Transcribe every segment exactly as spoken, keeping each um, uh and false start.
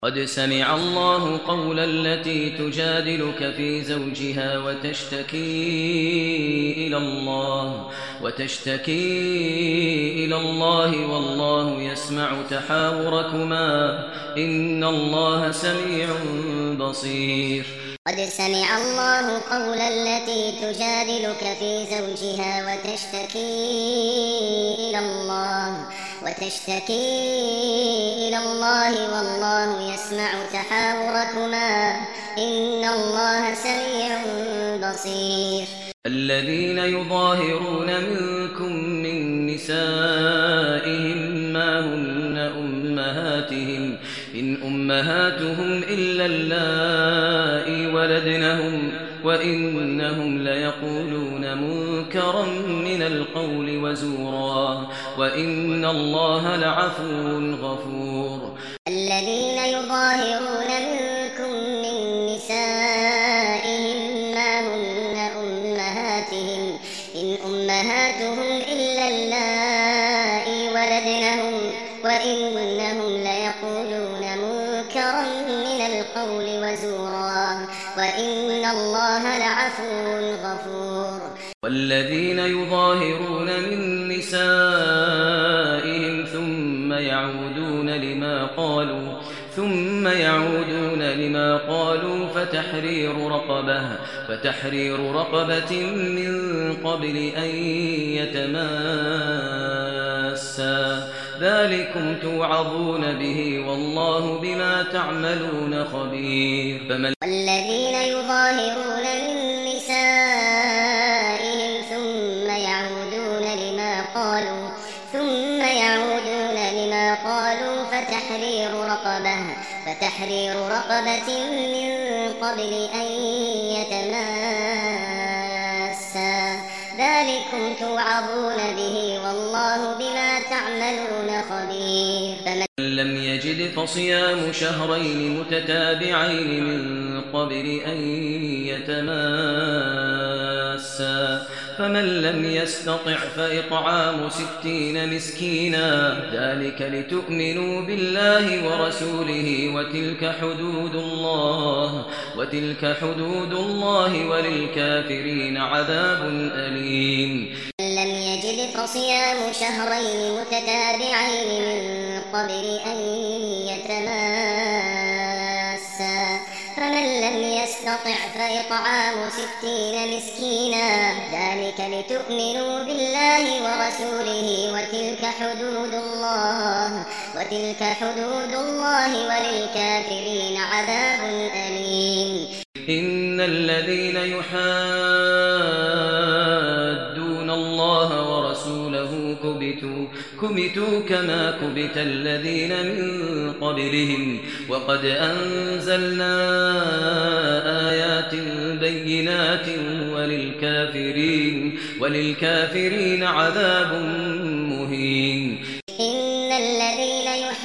قد سمع الله قول التي تجادلك في زوجها وتشتكي إلى الله وتشتكي إلى الله والله يسمع تحاوركما إن الله سميع بصير. قد سمع الله قول التي تجادلك في زوجها وتشتكي إلى الله وتشتكي إلى الله والله يسمع تحاوركما إن الله سميع بصير. الذين يظاهرون منكم من نسائهم ما هن أمهاتهم إن أمهاتهم إلا اللائي ولدنهم وإنهم ليقولون منكرا من القول وزورا وإن الله لعفو غفور. الذين يظاهرون منكم من نسائهم ما هن أمهاتهم إن أمهاتهم إلا اللائي ولدنهم وإنهم ليقولون منكرا من القول وزورا وإن الله لعفو غفور. والذين يظاهرون من نسائهم ثم يعودون لما قالوا ثم يعودون لما قالوا فتحرير رقبة فتحرير رقبة من قبل أن يتماسا ذلكم توعظون به والله بما تعملون خبير. فمن والذين يظاهرون من نسائهم ثم يعودون لما قالوا ثم يعودون لما قالوا فتحرير رقبة فتحرير رقبة من قبل أن يتماسا ذلكم توعظون به والله بما تعملون خبير. فمن لم يجد فصيام شهرين متتابعين من قبل أن يتماسا فمن لم يستطع فإطعام ستين مسكينا ذلك لتؤمنوا بالله ورسوله وتلك حدود الله وتلك حدود الله وللكافرين عذاب أليم. لم يجد فصيام شهرين متتابعين من قبل أن يتماسا فمن لم يستطع فإطعام ستين مسكينا ذلك لتؤمنوا بالله ورسوله وتلك حدود الله وتلك حدود الله وللكافرين عذاب أليم. إن الذين يحادون الله ورسوله كبتوا كبتوا كما كبت الذين من قبلهم وقد أنزلنا آيات بينات وللكافرين وللكافرين عذاب مهين. إن الذين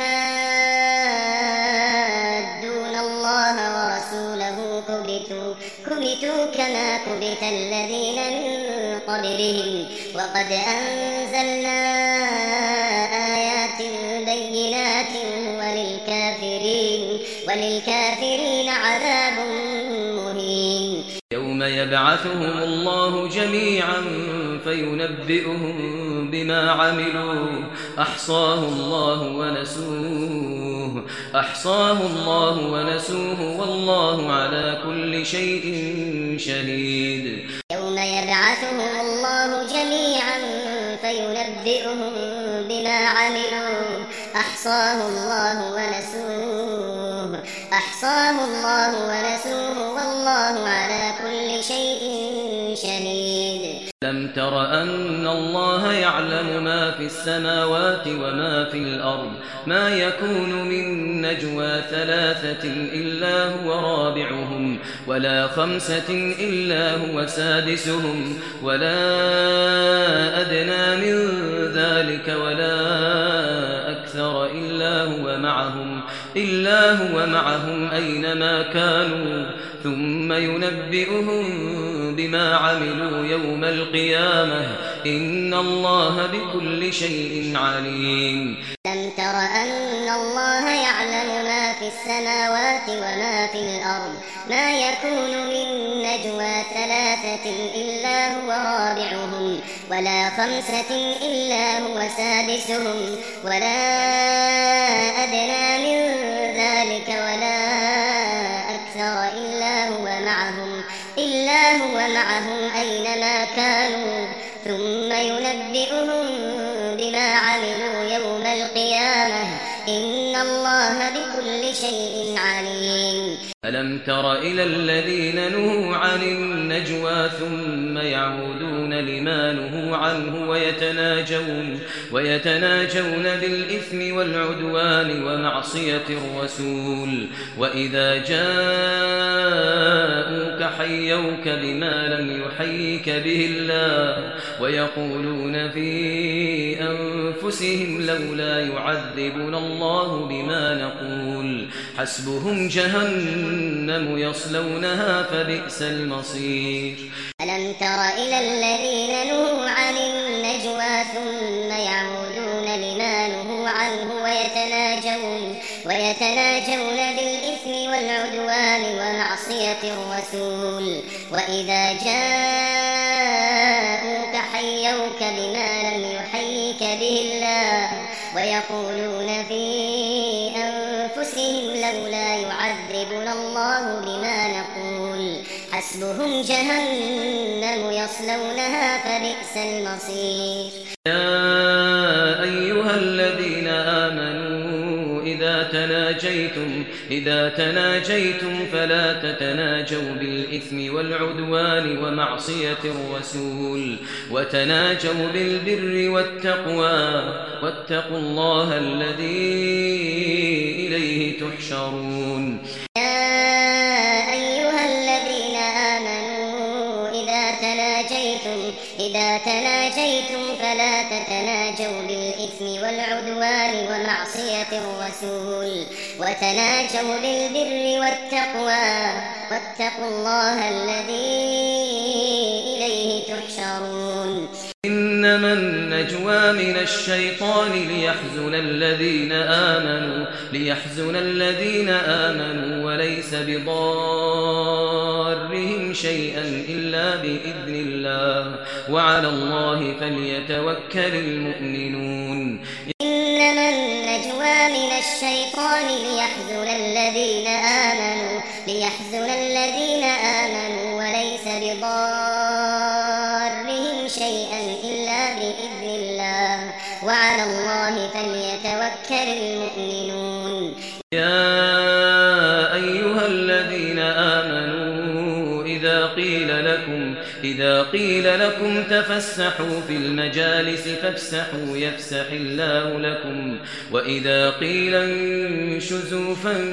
يحادون الله ورسوله كبتوا كبتوا كما كبت الذين من قبلهم وقد أنزلنا آيات بينات وللكافرين وللكافرين عذاب مهين. يوم يبعثهم الله جميعا فينبئهم بما عملوا أحصاه الله ونسوه أحصاه الله ونسوه والله على كل شيء شهيد. يوم يبعثهم الله جميعا فينبئهم بما عملوا أحصاه الله ونسوه أحصاه الله ونسوه والله على كل شيء شهيد. لم تر أن الله يعلم ما في السماوات وما في الأرض ما يكون من نجوى ثلاثة إلا هو رابعهم ولا خمسة إلا هو سادسهم ولا أدنى من ذلك ولا أكثر إلا هو معهم إلا هو معهم أينما كانوا ثم ينبئهم بما عملوا يوم القيامة إن الله بكل شيء عليم. لم تر أن الله يعلم ما في السماوات السماوات وما في الأرض ما يكون من نجوى ثلاثة إلا هو رابعهم ولا خمسة إلا هو سادسهم ولا أدنى من ذلك ولا أكثر إلا هو معهم إلا هو معهم أينما كانوا ثم ينبئهم بما عملوا يوم القيامة إن الله بكل شيء عليم. ألم تر إلى الذين نهوا عن النجوى ثم يعودون لما نهوا عنه ويتناجون, ويتناجون بالإثم والعدوان ومعصية الرسول وإذا جاءوك حيوك بما لم يحيك به الله ويقولون في أنفسهم لولا يعذبنا الله بما نقول حسبهم جهنم يصلونها فبئس المصير. ألم تر إلى الذين نهوا عن النجوى ثم يعودون لما نهوا عنه ويتناجون, ويتناجون بالإثم والعدوان ومعصية الرسول وإذا جاءوك حيوك بما لم يحيك به الله ويقولون في أنفسهم لولا يعذبنا الله بما نقول حسبهم جهنم يصلونها فبئس المصير. يا أيها الذين آمنوا إذا تناجيتم إذا تناجيتم فلا تتناجوا بالإثم والعدوان ومعصية الرسول وتناجوا بالبر والتقوى واتقوا الله الذي إليه تحشرون. يا أيها الذين آمنوا إذا تناجيتم إذا تناجيتم فلا تتناجوا بالإثم والعدوان ومعصية الرسول وتناجوا بالبر والتقوى واتقوا الله الذي إليه تحشرون. إنما النجوى من الشيطان ليحزن الذين آمنوا ليحزن الذين آمنوا وليس بضارهم شيئا إلا بإذن الله وعلى الله فليتوكل المؤمنون. إنما النجوى من الشيطان ليحزن الذين آمنوا ليحزن الذين آمنوا وليس بضارهم شيئا إلا بإذن الله وعلى الله فليتوكل المؤمنون. يا أيها الذين آمنوا إذا قيل لكم إذا قيل لكم تفسحوا في المجالس فافسحوا يفسح الله لكم وإذا قيل انشزوا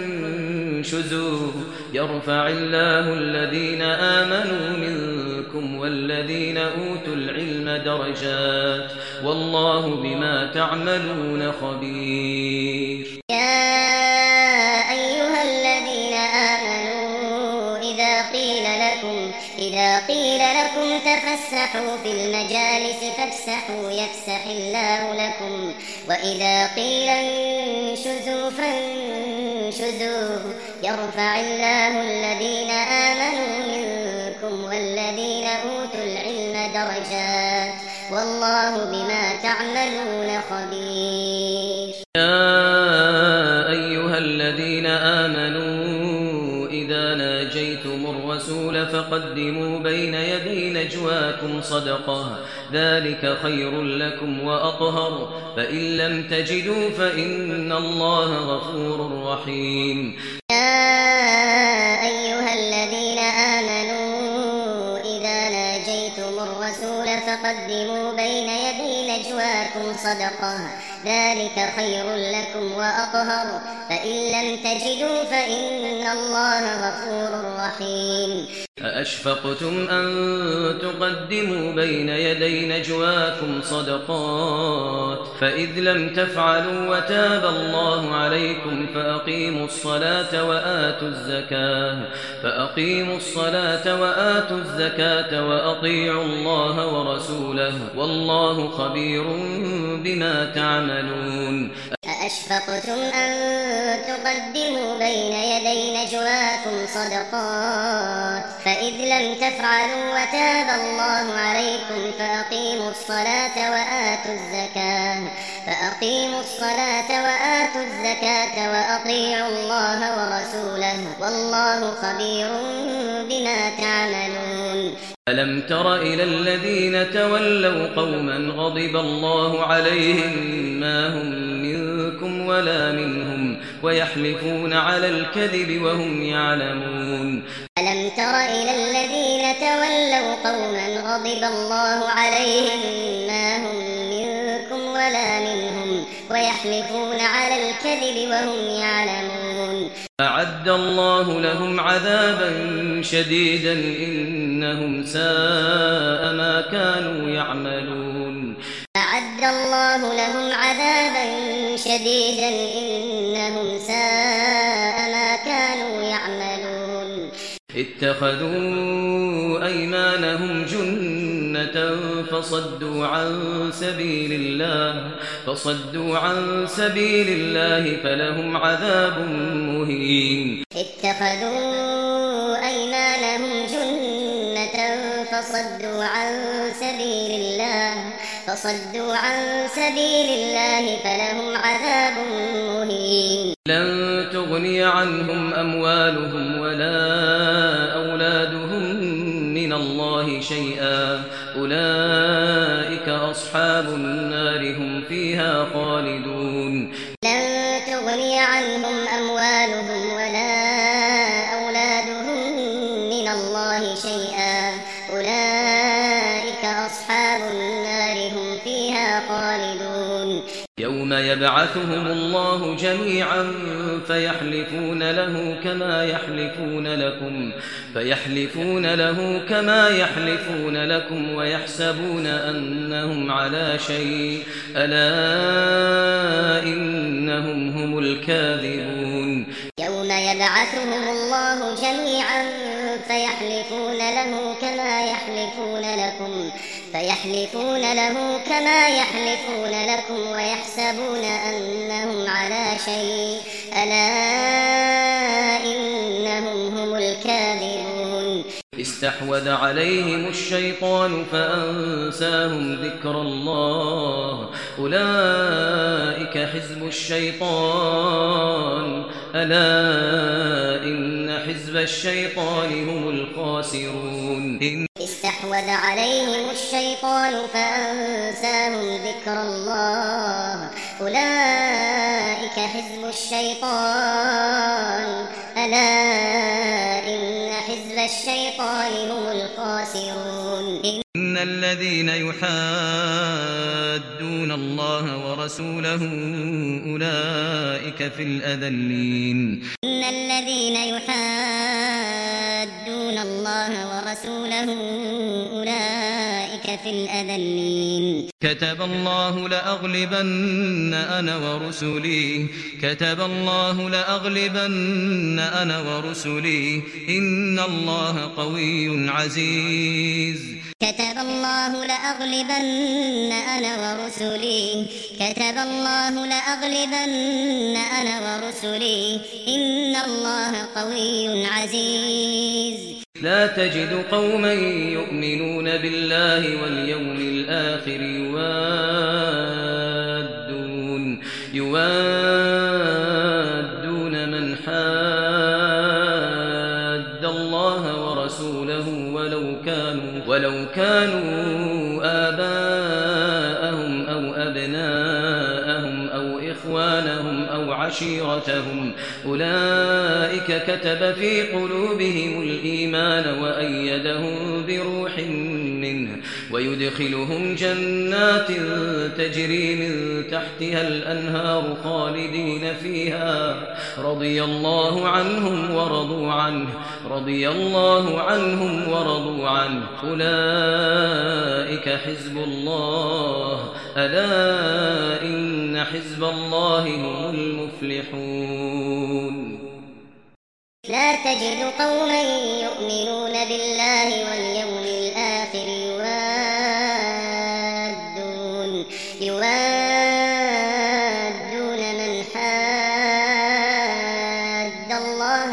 فانشزوا يرفع الله الذين آمنوا منكم والذين أوتوا العلم درجات والله بما تعملون خبير. يا أيها الذين آمنوا إذا قيل لكم إذا قيل لكم تفسحوا في المجالس فافسحوا يفسح الله لكم وإذا قيل انشزوا فانشزوا يرفع الله الذين آمنوا منكم والذين أوتوا العلم درجات والله بما تعملون خبير. يا أيها الذين آمنوا إذا ناجيتم الرسول فقدموا بين يدي نجواكم صدقة ذلك خير لكم وأطهر فإن لم تجدوا فإن الله غفور رحيم. يا أيها الذين آمنوا إذا ناجيتم الرسول فقدموا بين يدي نجواكم صدقة ذلك خير لكم وأطهر فإن لم تجدوا فإن الله غفور رحيم. أأشفقتم أن تقدموا بين يدي نجواكم صدقات فإذ لم تفعلوا وتاب الله عليكم فأقيموا الصلاة وآتوا الزكاة فأقيموا الصلاة وآتوا الزكاة وأطيعوا الله ورسوله والله خبير بما تعملون. أأشفقتم أن تقدموا بين يدي نجواكم صدقات فإذ لم تفعلوا وتاب الله عليكم فأقيموا الصلاة وآتوا الزكاة فأقيموا الصلاة وآتوا الزكاة وأطيعوا الله ورسوله والله خبير بما تعملون. ألم تر إلى الذين تولوا قوما غضب الله عليهم ما هم منكم ولا منهم ويحلفون على الكذب وهم يعلمون. ألم تر إلى الذين تولوا قوما غضب الله عليهم ما هم منكم ولا منهم ويحلفون على الكذب وهم يعلمون. أعد الله لهم عذابا شديدا إنهم ساء ما كانوا يعملون. أعد الله لهم عذابا شديدا إنهم ساء ما كانوا يعملون. اتخذوا أيمانهم جنة فصدوا عن سبيل الله فصدوا عن سبيل الله فلهم عذاب مهين. اتخذوا أيمانهم جنة فصدوا عن سبيل الله فصدوا عن سبيل الله فلهم عذاب مهين. لن تغني عنهم أموالهم ولا أولادهم من الله شيئا أولئك أصحاب النار هم فيها خالدون. لن تغني عنهم أموالهم ولا أولادهم من الله شيئا أولئك أصحاب النار هم فيها خالدون. يوم يبعثهم الله جميعا فيحلفون له كما يحلفون لكم فيحلفون له كما يحلفون لكم ويحسبون أنهم على شيء ألا إنهم هم الكاذبون. يوم يبعثهم الله جميعا فيحلفون له كما يحلفون لكم فيحلفون له كما يحلفون لكم ويحسبون أنهم على شيء ألا إنهم هم الكاذبون. استحوذ عليهم الشيطان فأنساهم ذكر الله أولئك حزب الشيطان ألا إن حزب الشيطان هم الخاسرون. استحوذ عليهم الشيطان فأنساهم ذكر الله أولئك حزب الشيطان ألا إن حزب الشيطان هم الخاسرون. إن الذين يحادون الله ورسوله أولئك في الأذلين. إن الذين يحادون الله ورسوله أولئك في الأذلين. كتب الله لأغلبن أنا ورسلي كتب الله لأغلبن أنا ورسلي إن الله قوي عزيز. كتب الله لأغلبن أنا ورسلي كتب الله لأغلبن أنا ورسلي إن الله قوي عزيز. لا تجد قوما يؤمنون بالله واليوم الآخر يوادون يوادون من حاد الله ورسوله ولو كانوا ولو كانوا آباءهم أو أبناءهم أو إخوانهم أو عشيرتهم أولئك كتب في قلوبهم الإيمان وأيدهم بروح منه ويدخلهم جنات تجري من تحتها الأنهار خالدين فيها رضي الله عنهم ورضوا عنه رضي الله عنهم ورضوا عنه أولئك حزب الله ألا إن حزب الله هم المفلحون. لا تجد قوما يؤمنون بالله واليوم الآخر يوادون يوادون من حاد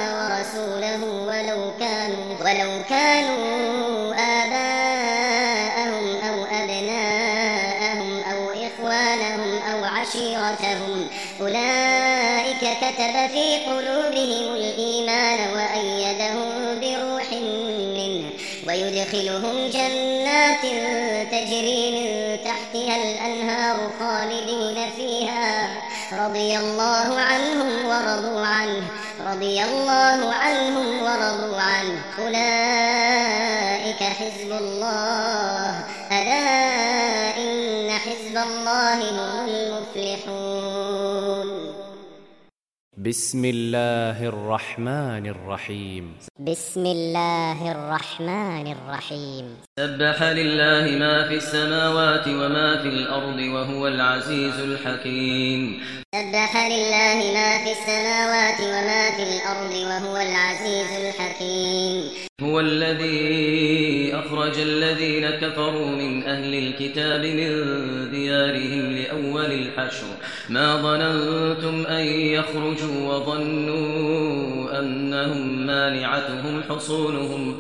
ورسوله ولو كانوا ولو كانوا آباءهم أو أبناءهم أو إخوانهم أو عشيرتهم أولئك كتب في قلوبهم الإيمان وأيدهم بروح منه ويدخلهم جنات تجري من تحتها الأنهار خالدين فيها رضي الله عنهم ورضوا عنه رضي الله عنهم ورضوا عنه أولئك حزب الله ألا إن حزب الله هم المفلحون. بسم الله الرحمن الرحيم. بسم الله الرحمن الرحيم. سبح لله ما في السماوات وما في الأرض وهو العزيز الحكيم. سبح لله ما في السماوات وما في الأرض وهو العزيز الحكيم. هو الذي أخرج الذين كفروا من أهل الكتاب من ديارهم لأول الحشر ما ظننتم أن يخرجوا وظنوا أنهم مانعتهم حصونهم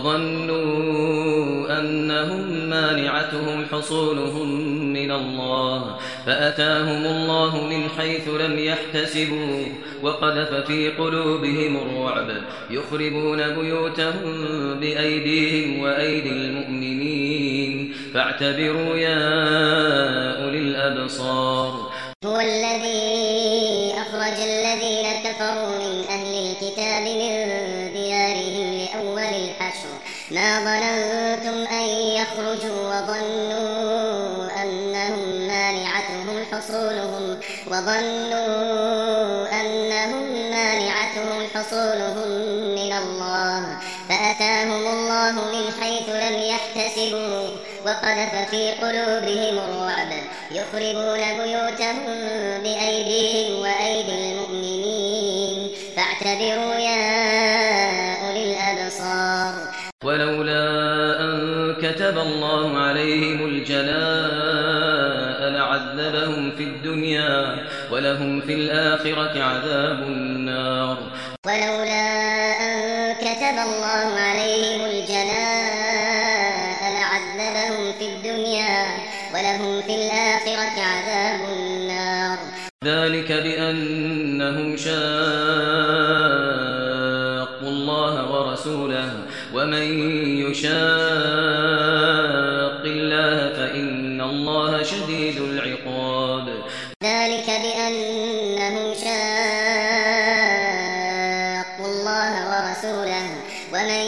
وظنوا أنهم مانعتهم حصونهم من الله فأتاهم الله من حيث لم يحتسبوا وقذف في قلوبهم الرعب يخربون بيوتهم بأيديهم وأيدي المؤمنين فاعتبروا يا أولي الأبصار. هو الذي أخرج الذين كفروا من أهل الكتاب من ديارهم لأول الحشر ما ظننتم أن يخرجوا وظنوا أنهم مانعتهم حصونهم وظنوا أنهم مانعتهم حصونهم من الله فأتاهم الله من حيث لم يحتسبوا وقذف في قلوبهم الرعب يخربون بيوتهم بأيديهم وأيدي المؤمنين فاعتبروا يا أولي الأبصار. ولولا أن كتب الله عليهم الجلاء لعذبهم في الدنيا ولهم في الآخرة عذاب النار. ولولا أن كتب الله عليهم الجلاء لعذبهم في الدنيا ولهم في الآخرة عذاب النار. ذلك بأنهم شاقوا الله ورسوله ومن يشاق الله فإن الله شديد العقاب. ذلك بأنهم شاقوا الله ورسوله ومن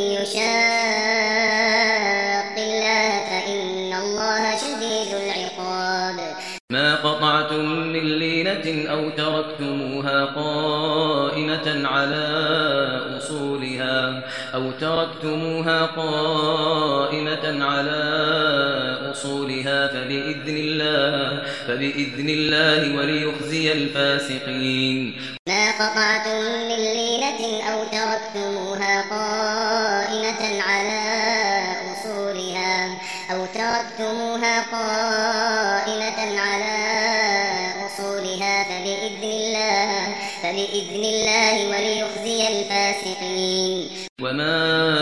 يشاق الله فإن الله شديد العقاب. ما قطعتم من لينة أو تركتموها قائمة على أصولها أو تركتموها قائمة على أصولها فبإذن الله فبإذن الله وليخزي الفاسقين. ما قطعتم من لينة أو تركتموها قائمة على أصولها أو تركتموها قائمة على أصولها فبإذن الله فبإذن الله وليخزي الفاسقين. وما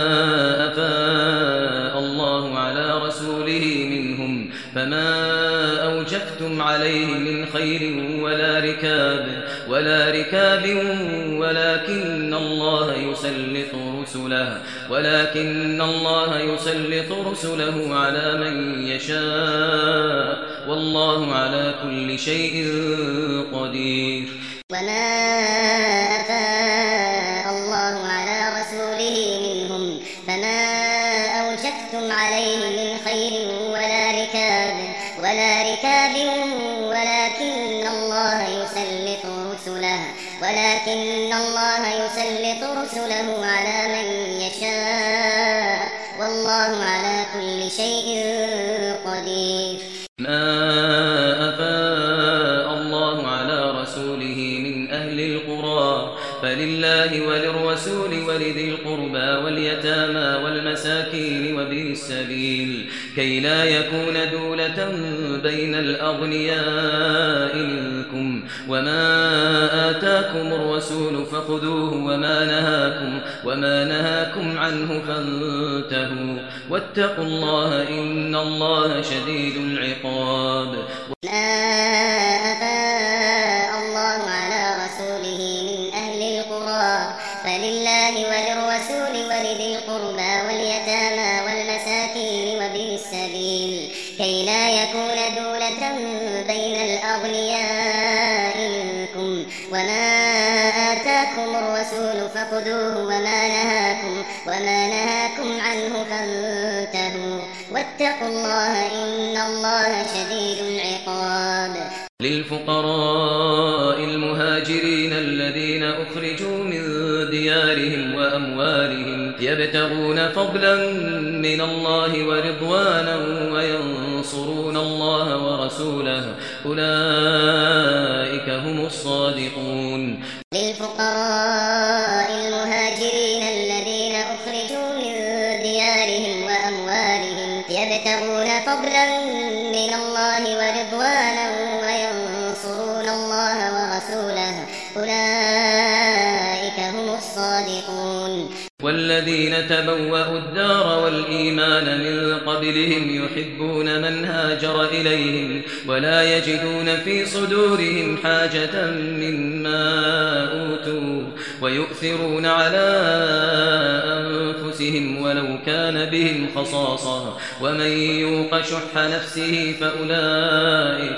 أفاء الله على رسوله منهم فما أوجفتم عليه من خير ولا ركاب ولا ركاب ولكن الله يسلط رسله ولكن الله يسلط رسله على من يشاء والله على كل شيء قدير. وما أفاء الله على رسوله منهم فما أوجفتم عليه من خير ولا ركاب ولا ركاب ولكن الله يسلط رسله ولكن الله يسلط رسله على من يشاء والله على كل شيء قدير. ما أفاء الله على رسوله من أهل القرى فلله وللرسول ولذي القربى واليتامى والمساكين وابن السبيل كي لا يكون دولة بين الأغنياء منكم وما آتاكم الرسول فخذوه وما نهاكم وما نهاكم عنه فانتهوا واتقوا الله إن الله شديد العقاب. فلله وللرسول ولذي القربى واليتامى والمساكين وابن السبيل كي لا يكون دولة بين الأغنياء منكم وما آتاكم الرسول فخذوه وما نهاكم وما نهاكم عنه فانتهوا واتقوا الله إن الله شديد العقاب. للفقراء المهاجرين الذين أخرجوا من ديارهم وأموالهم يبتغون فضلا من الله ورضوانا وينصرون الله ورسوله أولئك هم الصادقون. للفقراء المهاجرين الذين أخرجوا من ديارهم وأموالهم يبتغون فضلا من الله ورضوانا وينصرون الله ورسوله أولئك هم الصادقون. والذين تبوأوا الدار والإيمان من قبلهم يحبون من هاجر إليهم ولا يجدون في صدورهم حاجة مما أوتوا ويؤثرون على أنفسهم ولو كان بهم خصاصة ومن يوق شح نفسه فأولئك,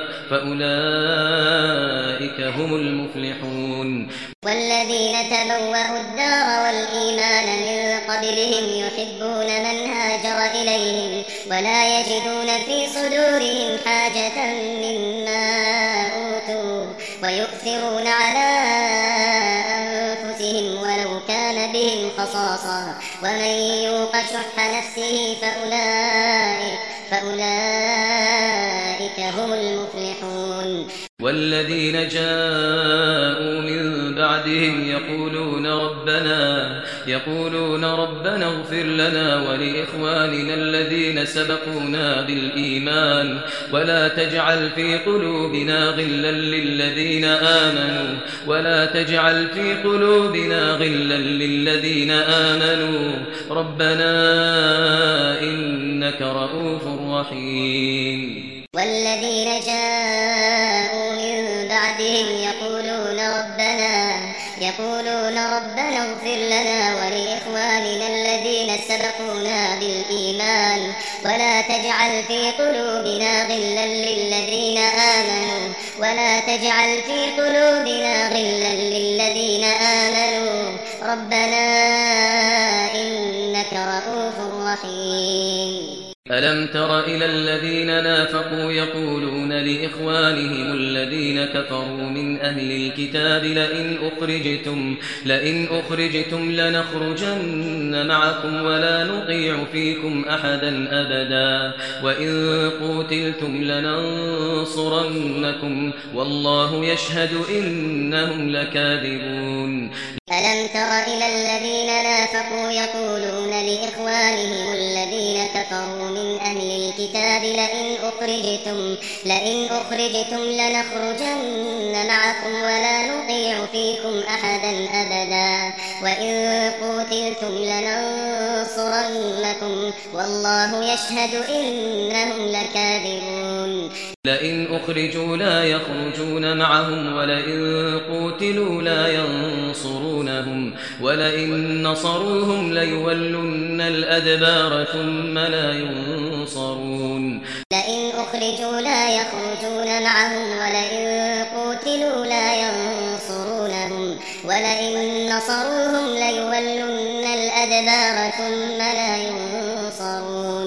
فأولئك هم المفلحون. والذين تبوأوا الدار والإيمان من قبلهم يحبون من هاجر إليهم ولا يجدون في صدورهم حاجة مما أوتوا ويؤثرون على أنفسهم ولو كان بهم خصاصة ومن يوق شح نفسه فأولئك, فأولئك هم المفلحون. والذين جاءوا من بعدهم يقولون ربنا يقولون ربنا اغفر لنا ولإخواننا الذين سبقونا بالإيمان ولا تجعل في قلوبنا غلا للذين آمنوا ولا تجعل في قلوبنا غلا للذين آمنوا ربنا إنك رؤوف رحيم. والذين جاءوا من بعدهم يقولون ربنا يقولون ربنا اغفر لنا ولإخواننا الذين سبقونا بالإيمان ولا تجعل في قلوبنا غلا للذين آمنوا ولا تجعل في قلوبنا غلا للذين آمنوا ربنا إنك رؤوف رحيم. ألم تر إلى الذين نافقوا يقولون لإخوانهم الذين كفروا من أهل الكتاب لئن أخرجتم, لئن أخرجتم لنخرجن معكم ولا نطيع فيكم أحدا أبدا وإن قوتلتم لننصرنكم والله يشهد إنهم لكاذبون. ألم تر إلى الذين نافقوا يقولون لإخوانهم الذين كفروا من أهل الكتاب لئن أخرجتم, لئن أخرجتم لنخرجن معكم ولا نطيع فيكم أحدا أبدا وإن قوتلتم لننصرنكم والله يشهد إنهم لكاذبون. لئن أخرجوا لا يخرجون معهم ولئن قوتلوا لا ينصرونهم ولئن نصروهم ليولن الأدبار ثم لا ينصرون. لئن أخرجوا لا يخرجون معهم ولئن قوتلوا لا ينصرونهم ولئن نصروهم ليولن الأدبار ثم لا ينصرون.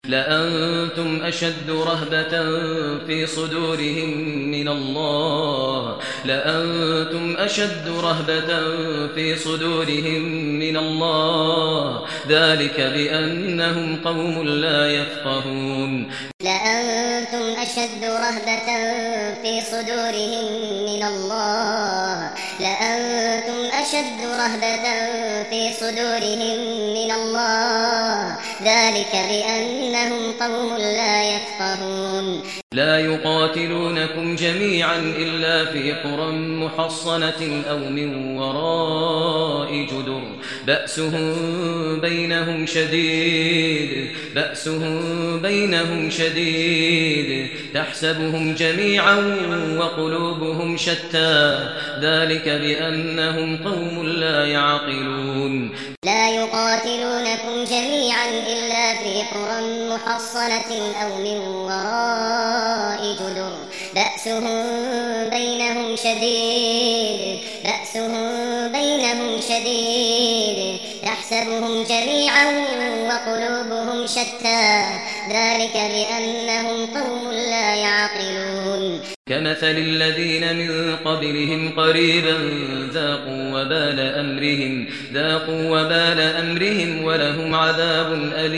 لأنتم أشد رهبة في صدورهم من الله لأنتم أشد رهبة في صدورهم من الله ذلك بأنهم قوم لا يفقهون لأنتم أشد رهبة في صدورهم من الله لأنتم أشد رهبة في صدورهم من الله ذلك بأنهم قوم لا يفقهون لا يقاتلونكم جميعا إلا في قرى محصنة أو من وراء جدر بأسهم بينهم شديد بأسهم بينهم شديد تحسبهم جميعا وقلوبهم شتى ذلك بأنهم قوم لا يعقلون لا يقاتلونكم جميعا إلا في قرى محصنة أو من وراء جدر بأسهم بينهم شديد بأسهم بينهم شديد تحسبهم جميعا وقلوبهم شتى ذلك بأنهم قوم لا يعقلون كمثل الذين من قبلهم قريبا ذاقوا وبال أمرهم ذاقوا وبال أمرهم ولهم عذاب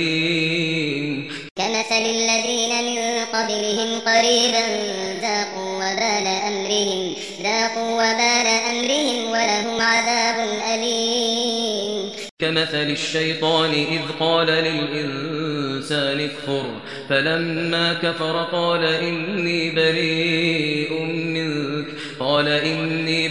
أليم كمثل الذين من قبلهم قريبا ذاقوا وبال أمرهم ذاقوا وبال أمرهم ولهم عذاب أليم كمثل الشيطان إذ قال للإنسان اكفر فلما كفر قال إني بريء منك قال إني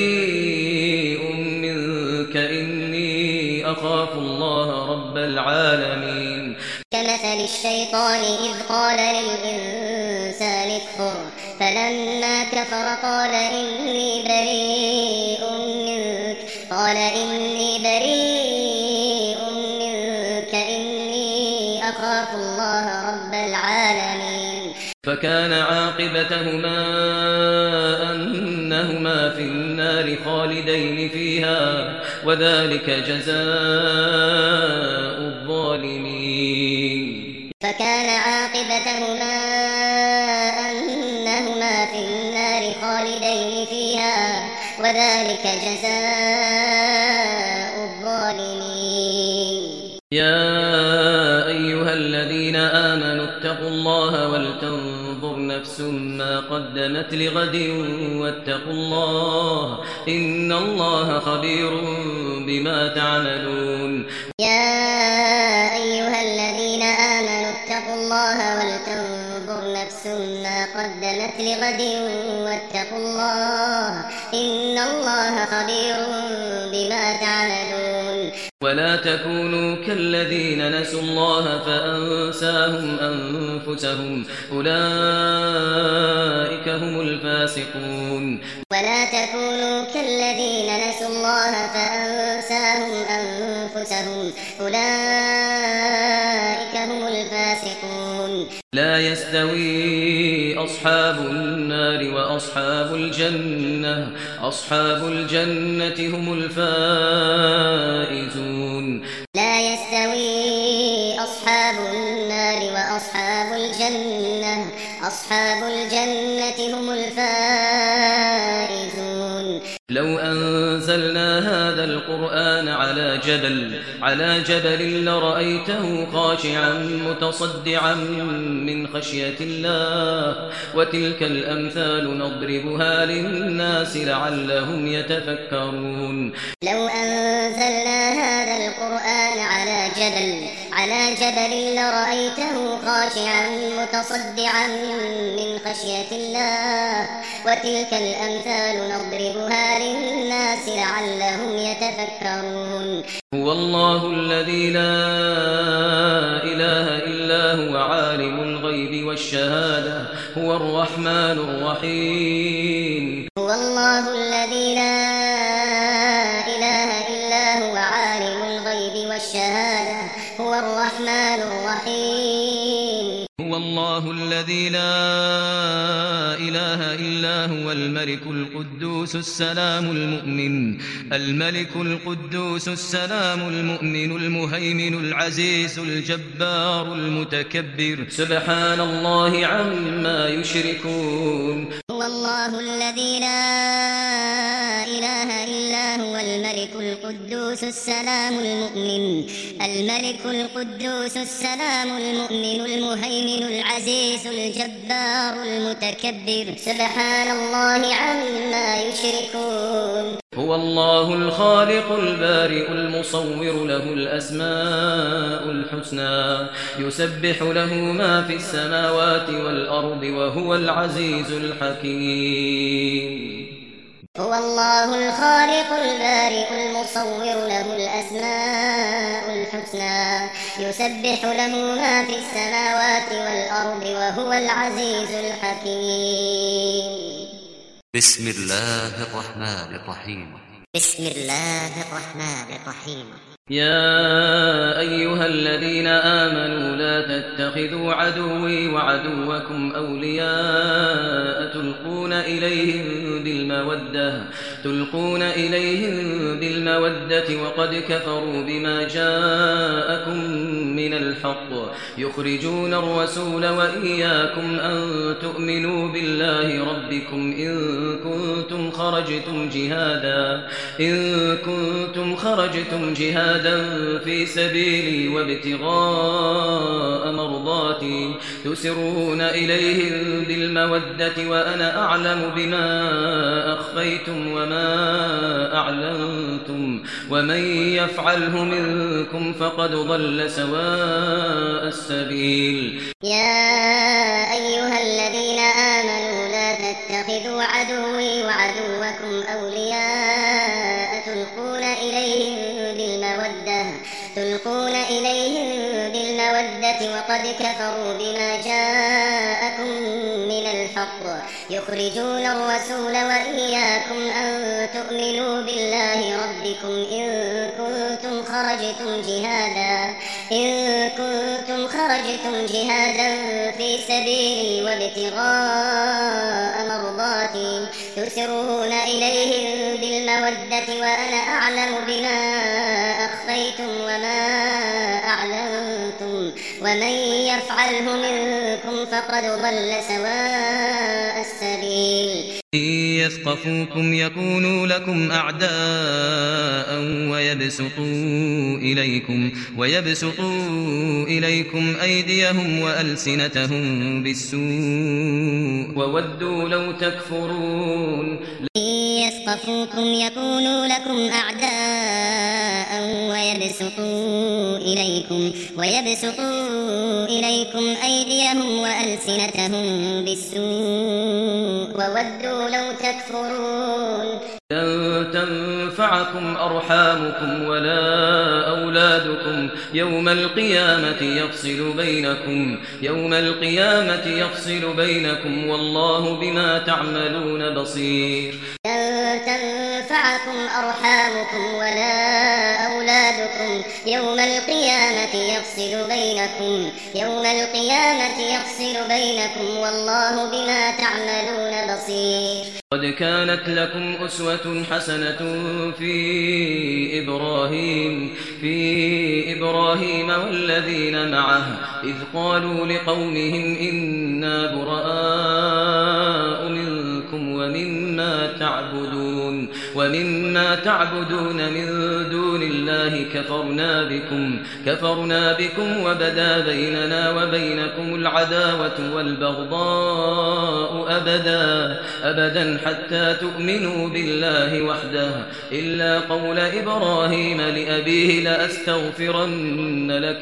بريء منك إني أخاف الله رب العالمين كمثل الشيطان إذ قال للإنسان اكفر فلما كفر قال إني بريء منك قال إني بريء منك إني أخاف الله رب العالمين فكان عاقبتهما أنهما في النار خالدين فيها وذلك جزاء الظالمين فكان عاقبتهما أنهما في النار خالدين فيها وذلك جزاء الظالمين يا أيها الذين آمنوا اتقوا الله ولتنظر نفس ما قدمت لغد واتقوا الله إن الله خبير بما تعملون يا أيها الذين آمنوا اتقوا الله ولتنظر نفس ما قدمت لغد واتقوا الله إن الله خبير بما تعملون ولا تكونوا كالذين نسوا الله فأنساهم أنفسهم أولئك هم الفاسقون ولا تكونوا كالذين نسوا الله فأنساهم أنفسهم أولئك هم الفاسقون لا يستوي أصحاب النار وأصحاب الجنة أصحاب الجنة هم الفائزون لا يستوي أصحاب النار وأصحاب الجنة أصحاب الجنة هم الفائزون لو أنزلنا هذا القرآن على جبل على جبل لرأيته خاشعا متصدعا من خشية الله وتلك الأمثال نضربها للناس لعلهم يتفكرون لو أنزلنا هذا القرآن على جبل على جبل لرأيته خاشعا متصدعا من خشية الله وتلك الأمثال نضربها للناس لعلهم يتفكرون هو الله الذي لا إله إلا هو عالم الغيب والشهادة هو الرحمن الرحيم هو الله الذي لا إله إلا هو عالم الغيب والشهادة هو الرحمن الرحيم هو الله الذي لا إله إلا هو الملك القدوس السلام المؤمن الملك القدوس السلام المؤمن المهيمن العزيز الجبار المتكبر سبحان الله عما يشركون هو الله الذي لا إله إلا هو الملك القدوس السلام المؤمن الملك القدوس السلام المؤمن المهيمن العزيز الجبار المتكبر سبحان الله عما يشركون هو الله الخالق البارئ المصور له الأسماء الحسنى يسبح له ما في السماوات والأرض وهو العزيز الحكيم هو الله الخالق البارئ المصور له الأسماء الحسنى يسبح له ما في السماوات والأرض وهو العزيز الحكيم بسم الله الرحمن الرحيم بسم الله الرحمن الرحيم يا أيها الذين آمنوا لا تتخذوا عدوي وعدوكم أولياء تلقون إليهم بالمودة تلقون إليهم بالمودة وقد كفروا بما جاءكم من الحق يخرجون الرسول وإياكم أن تؤمنوا بالله ربكم إن كنتم خرجتم جهادا إن كنتم خرجتم جهادا في سبيلي وابتغاء مرضاتي تسرون إليهم بالمودة وأنا أعلم بما أخفيتم وما أعلنتم ومن يفعله منكم فقد ضل سواء السبيل يا أيها الذين آمنوا لا تتخذوا عدوي وعدوكم أولياء تلقون إليهم بالمودة تلقون إليهم بالمودة وقد كفروا بما جاءكم من الحق يخرجون الرسول وإياكم أن تؤمنوا بالله ربكم إن كنتم خرجتم جهادا إن كنتم خرجتم جهادا في سبيلي وابتغاء مرضاتي تسرون إليهم بالمودة وأنا أعلم بما أخفيتم وما أعلنتم ومن يفعله منكم فقد ضل سواء السبيل إن يثقفوكم يكونوا لكم أعداء ويبسطوا إليكم ويبسطوا إليكم أيديهم وألسنتهم بالسوء وودوا لو تكفرون إن يثقفوكم يكونوا لكم أعداء ويبسطوا إليكم ويبسطوا إليكم أيديهم وألسنتهم بالسوء وودوا لو تكفرون لن تنفعكم أرحامكم ولا أولادكم يوم القيامة يفصل بينكم يوم القيامة يفصل بينكم والله بما تعملون بصير لن تنفعكم أرحامكم ولا أولادكم يوم القيامة يفصل بينكم يوم القيامة يفصل بينكم والله بما تعملون بصير قد كانت لكم أسوة حسنة في إبراهيم في إبراهيم والذين معه إذ قالوا لقومهم إنا براء منكم ومما تعبدون ومما تعبدون من دون الله كفرنا بكم كفرنا بكم وبدا بيننا وبينكم العداوة والبغضاء أبدا أبدا حتى تؤمنوا بالله وحده إلا قول إبراهيم لأبيه لأستغفرن لك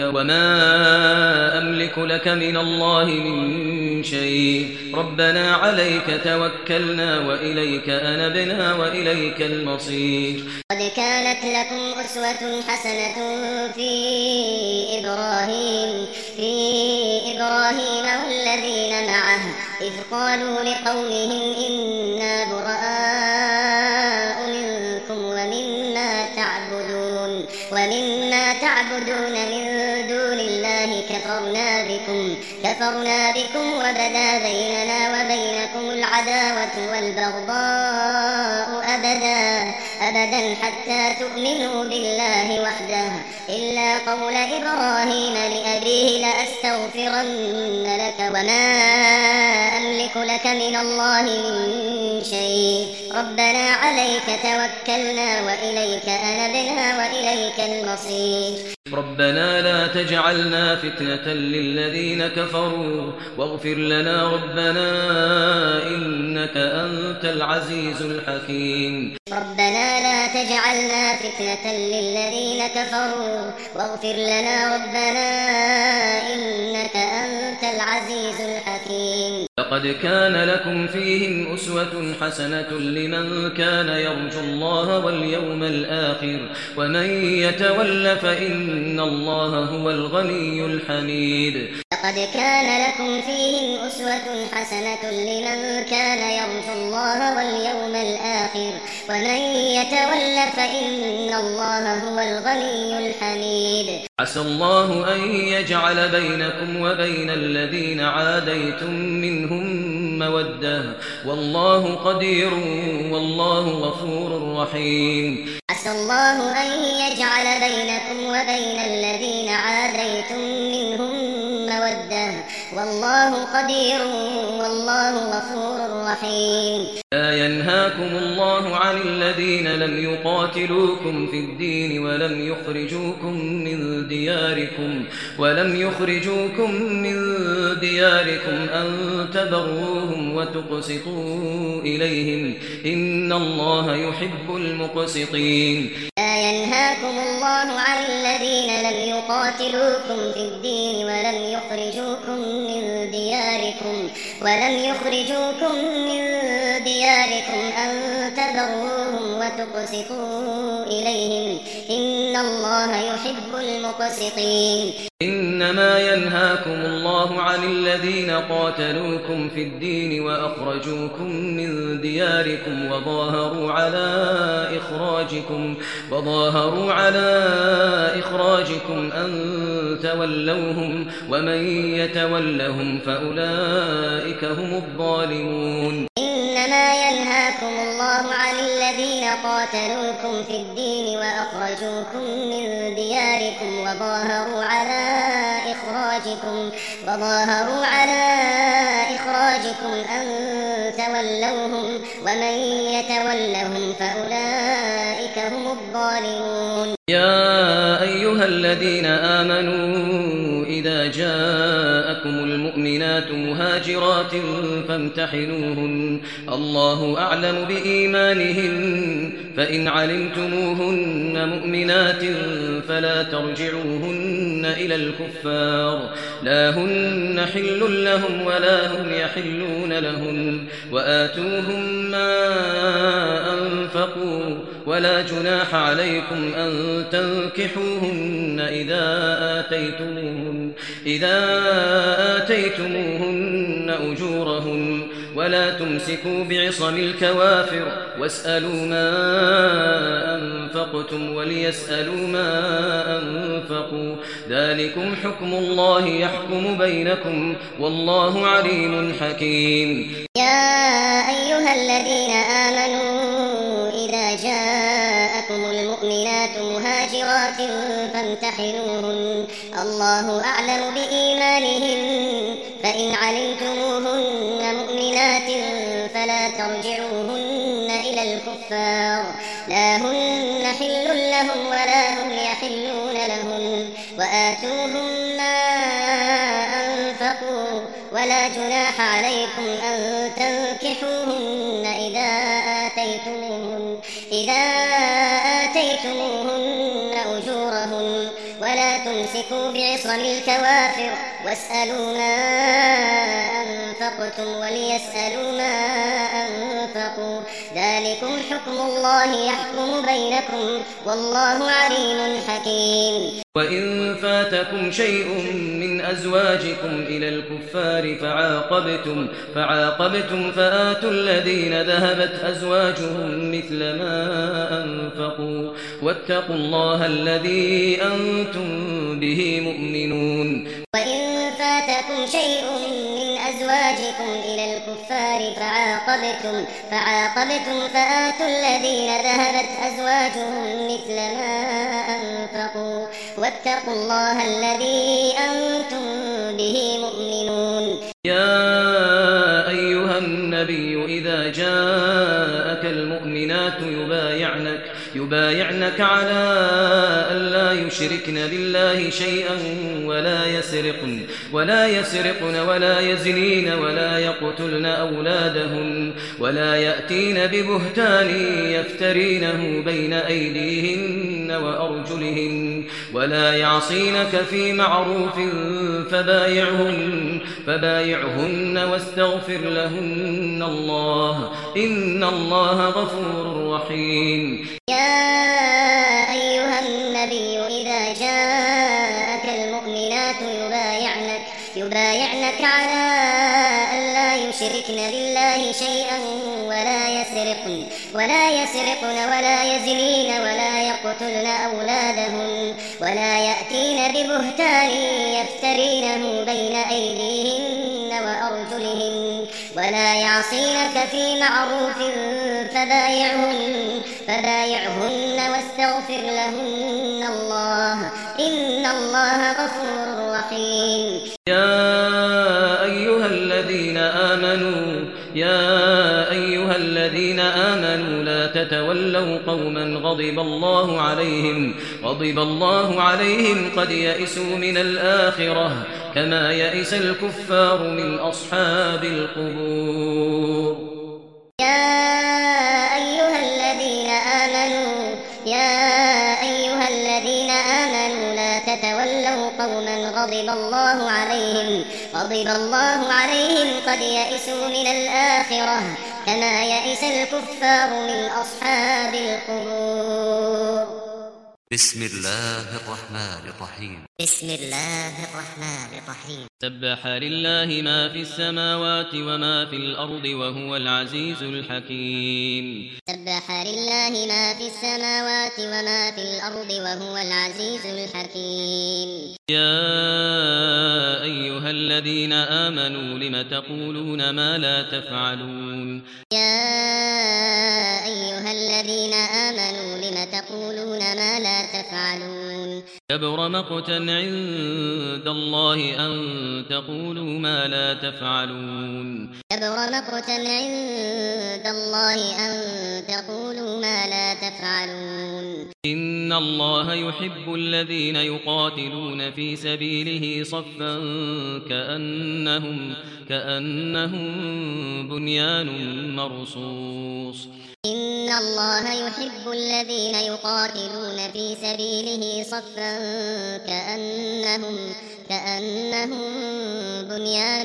وما أملك لك من الله من شيء ربنا عليك توكلنا وإليك أنبنا وإليك المصير قد كانت لكم أسوة حسنة في إبراهيم في إبراهيم والذين معه إذ قالوا لقومهم إنا براء منكم ومما تعبدون ومما تعبدون من دون الله كفرنا بكم كفرنا بكم وبدا بيننا وبينكم العداوة والبغضاء أبدا أبدا حتى تؤمنوا بالله وحده إلا قول إبراهيم لأبيه لأستغفرن لك وما أملك لك من الله من شيء ربنا عليك توكلنا وإليك أنبنا وإليك المصير ربنا لا تجعلنا فتنة للذين كفروا واغفر لنا ربنا إنك أنت العزيز الحكيم ربنا لا تجعلنا فتنة للذين كفروا واغفر لنا ربنا إنك أنت العزيز الحكيم لقد كان لكم فيهم أسوة حسنة لمن كان يرجو الله واليوم الآخر ومن يتول فإن الله هو الغني الحميد لقد كان لكم فيهم أسوة حسنة لمن كان يرجو الله واليوم الآخر ومن يتول فإن الله هو الغني الحميد عسى الله أن يجعل بينكم وبين الذين عاديتم منهم مودة والله قدير والله غفور رحيم عسى الله أن يجعل بينكم وبين الذين عاديتم منهم مودة والله قدير والله غفور رحيم لا ينهاكم الله عن الذين لم يقاتلوكم في الدين ولم يخرجوكم من دياركم ولم يخرجوكم من دياركم أن تبروهم وتقسطوا إليهم إن الله يحب المقسطين لا ينهاكم الله عن الذين لم يقاتلوكم في الدين ولم يخرجوكم من دياركم ولم يخرجوكم من دياركم أن تبروهم وتقسطوا إليهم إن الله يحب المقسطين إنما ينهاكم الله عن الذين قاتلوكم في الدين وأخرجوكم من دياركم وظاهروا على إخراجكم وظاهروا على إخراجكم أن تولوهم ومن يتولهم فأولئك هم الظالمون إنما ينهاكم الله عن الذين قاتلوكم في الدين وأخرجوكم من دياركم وظاهروا على إخراجكم وظاهروا على إخراجكم أن تولوهم ومن يتولهم فأولئك هم الظالمون يا أيها الذين آمنوا إذا جاءكم المؤمنات مهاجرات فامتحنوهن الله أعلم بإيمانهن فإن علمتموهن مؤمنات فلا ترجعوهن إلى الكفار لا هن حل لهم ولا هم يحلون لهن وآتوهم ما أنفقوا ولا جناح عليكم أن تنكحوهن إذا آتيتموهن إذا آتيتموهن أجورهن ولا تمسكوا بعصم الكوافر واسألوا ما أنفقتم وليسألوا ما أنفقوا ذلكم حكم الله يحكم بينكم والله عليم حكيم يا أيها الذين آمنوا إذا جاءكم المؤمنات مهاجرات فامتحنوهن الله أعلم بإيمانهن فإن علمتموهن مؤمنات فلا ترجعوهن إلى الكفار لا هن حل لهم ولا هم يحلون لهن وآتوهم ما أنفقوا ولا جناح عليكم أن تنكحوهن إذا آتيتموهن إذا آتيتموهن أجورهن ولا تمسكوا بعصم الكوافر واسألوا ما أنفقتم وليسألوا ما أنفقوا ذلكم حكم الله يحكم بينكم والله عليم حكيم وإن فاتكم شيء من أزواجكم إلى الكفار فعاقبتم, فعاقبتم فآتوا الذين ذهبت أزواجهم مثل ما أنفقوا واتقوا الله الذي أنتم به مؤمنون. وإن فاتكم شيء من أزواجكم إلى الكفار فعاقبتم, فعاقبتم فآتوا الذين ذهبت أزواجهم مثل ما أنفقوا واتقوا الله الذي أنتم به مؤمنون. يا أيها النبي إذا جاءك المؤمنات يبايعنك, يبايعنك على ألا يشركن بالله شيئا ولا يسرقن, ولا يسرقن ولا يزنين ولا يقتلن أولادهن ولا يأتين ببهتان يفترينه بين أيديهن وأرجلهن ولا يعصينك في معروف فبايعهن, فبايعهن واستغفر لهن الله إن الله غفور رحيم. يا أيها النبي إذا جاءك المؤمنات يبايعنك, يبايعنك على ألا يشركن بالله شيئا ولا يسرقن, ولا يسرقن ولا يزنين ولا يقتلن أولادهن ولا يأتين ببهتان يفترينه بين أيديهن وأرجلهن ولا يعصينك في معروف فبايعهن, فبايعهن واستغفر لهن الله إن الله غفور رحيم. يا أيها الذين آمنوا يا أيها الذين آمنوا لا تتولوا قوما غضب الله عليهم غضب الله عليهم قد يئسوا من الآخرة كما يئس الكفار من أصحاب القبور. يا أيها الذين آمنوا يا أيها الذين آمنوا لا تتولوا قوما غضب الله عليهم غضب الله عليهم قد يئسوا من الآخرة كما يئس الكفار من أصحاب القبور. بسم الله الرحمن الرحيم. بسم الله الرحمن الرحيم. سبح لله ما في السماوات وما في الأرض وهو العزيز الحكيم. سبح لله ما في السماوات وما في الأرض وهو العزيز الحكيم. يا أيها الذين آمنوا لم تقولون ما لا تفعلون. يا أيها الذين آمنوا لم تقولون ما لا تفعلون. كبر مقتا عند الله أن تقولوا ما لا تفعلون. كبر مقتا عند الله أن تقولوا ما لا تفعلون. إن الله يحب الذين يقاتلون في سبيله صفا كأنهم كأنهم بنيان مرصوص. إن الله يحب الذين يقاتلون في سبيله صفا كأنهم كأنهم بنيان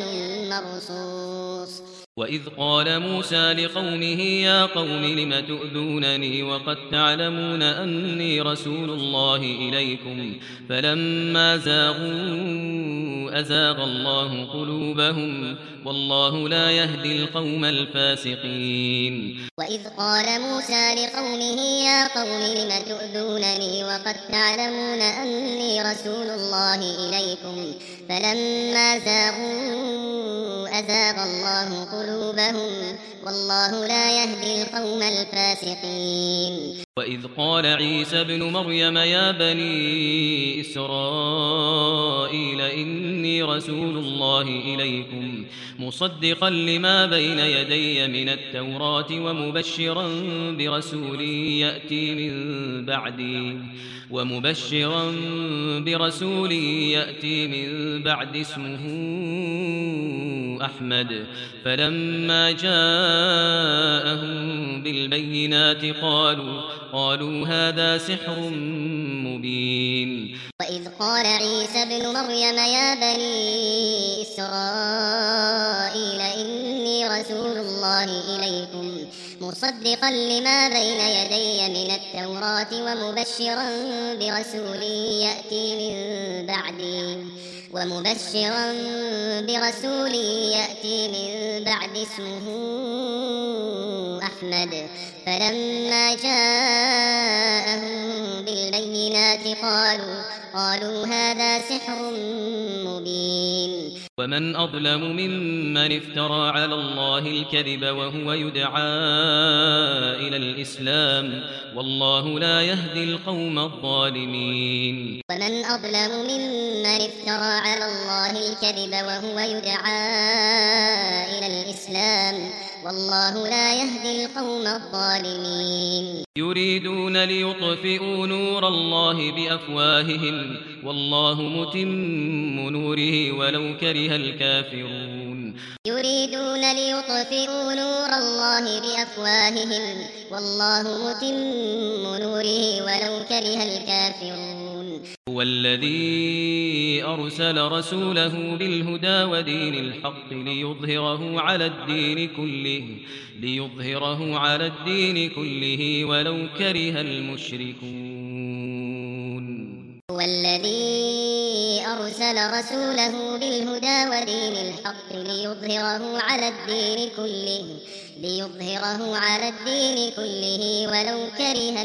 مرصوص. وإذ قال موسى لقومه يا قوم لم تؤذونني وقد تعلمون أني رسول الله إليكم فلما زاغوا أزاغ الله قلوبهم والله لا يهدي القوم الفاسقين. وإذ قال موسى لقومه يا قوم لم تؤذونني وقد تعلمون أني رسول الله إليكم فلما زاغوا أزاغ الله قلوبهم والله لا يهدي القوم الفاسقين. وإذ قال عيسى ابن مريم يا بني إسرائيل إني رسول الله إليكم مصدقا لما بين يدي من التوراة ومبشرا برسول يأتي من بعدي ومبشرا برسول يأتي من بعد اسمه أحمد فلما جاءهم بالبينات قالوا قالوا هذا سحر مبين. وإذ قال عيسى ابن مريم يا بني إسرائيل إني رسول الله إليكم مصدقا لما بين يدي من التوراة التوراة ومبشرا برسول يأتي من بعدي ومبشرا برسول يأتي من بعد اسمه أحمد فلما جاءهم بالبينات قالوا قالوا هذا سحر مبين. ومن أظلم ممن افترى على الله الكذب وهو يدعى إلى الإسلام والله لا يهدي القوم الظالمين. ومن أظلم ممن افترى على الله الكذب وهو يدعى إلى الإسلام والله لا يهدي القوم الظالمين. يريدون ليطفئوا نور الله بأفواههم والله متم نوره ولو كره الكافرون. يريدون ليطفئوا نور الله بأفواههم والله متم نوره ولو كره الكافرون. هو الذي أرسل رسوله بالهدى ودين الحق ليظهره على الدين كله ليظهره على الدين كله ولو كره المشركون. هو الذي أرسل رسوله بالهدى ودين الحق ليظهره على الدين كله ليظهره على الدين كله ولو كره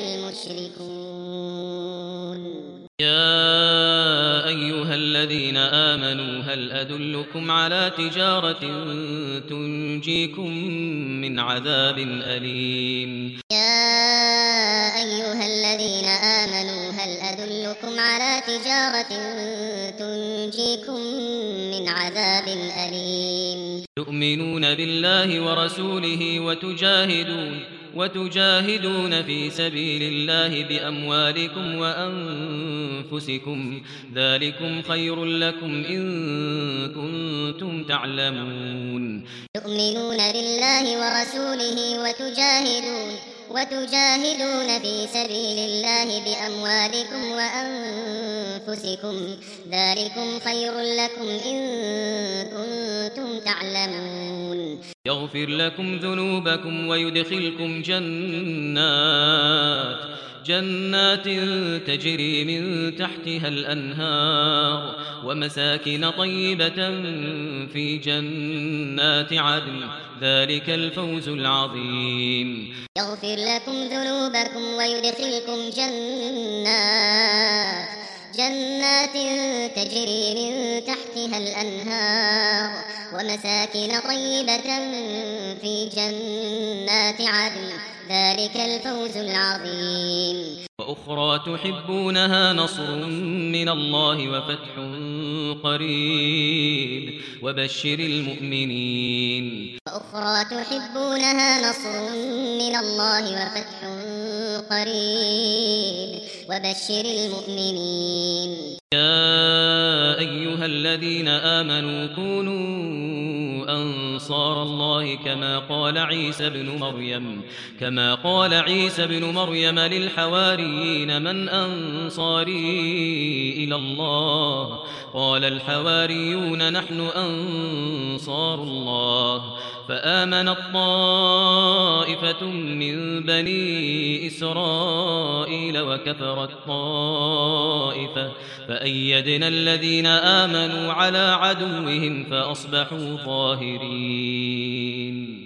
المشركون. يا أيها الذين آمنوا هل أدلكم على تجارة تنجيكم من عذاب أليم. يا أيها الذين آمنوا هل أدلكم على تجارة تنجيكم من عذاب أليم. تؤمنون بالله ورسوله وتجاهدون وتجاهدون في سبيل الله بأموالكم وأنفسكم ذلكم خير لكم إن كنتم تعلمون. تؤمنون بالله ورسوله وتجاهدون وتجاهدون في سبيل الله بأموالكم وأنفسكم ذلكم خير لكم إن كنتم تعلمون. يغفر لكم ذنوبكم ويدخلكم جنات جنات تجري من تحتها الأنهار ومساكن طيبة في جنات عدن ذلك الفوز العظيم. يغفر لكم ذنوبكم ويدخلكم جنات جنات تجري من تحتها الأنهار ومساكن طيبة في جنات عدن ذلك الفوز العظيم. وأخرى تحبونها نصر من الله وفتح قريب وبشر المؤمنين. وأخرى تحبونها نصر من الله وفتح قريب وبشر المؤمنين. يا أيها الذين آمنوا كونوا أنصار الله كما قال عيسى ابن مريم كما قال عيسى ابن مريم للحواريين من أنصاري إلى الله قال الحواريون نحن أنصار الله فآمنت طائفة من بني إسرائيل وكفرت طائفة فأيدنا الذين آمنوا على عدوهم فأصبحوا ظاهرين.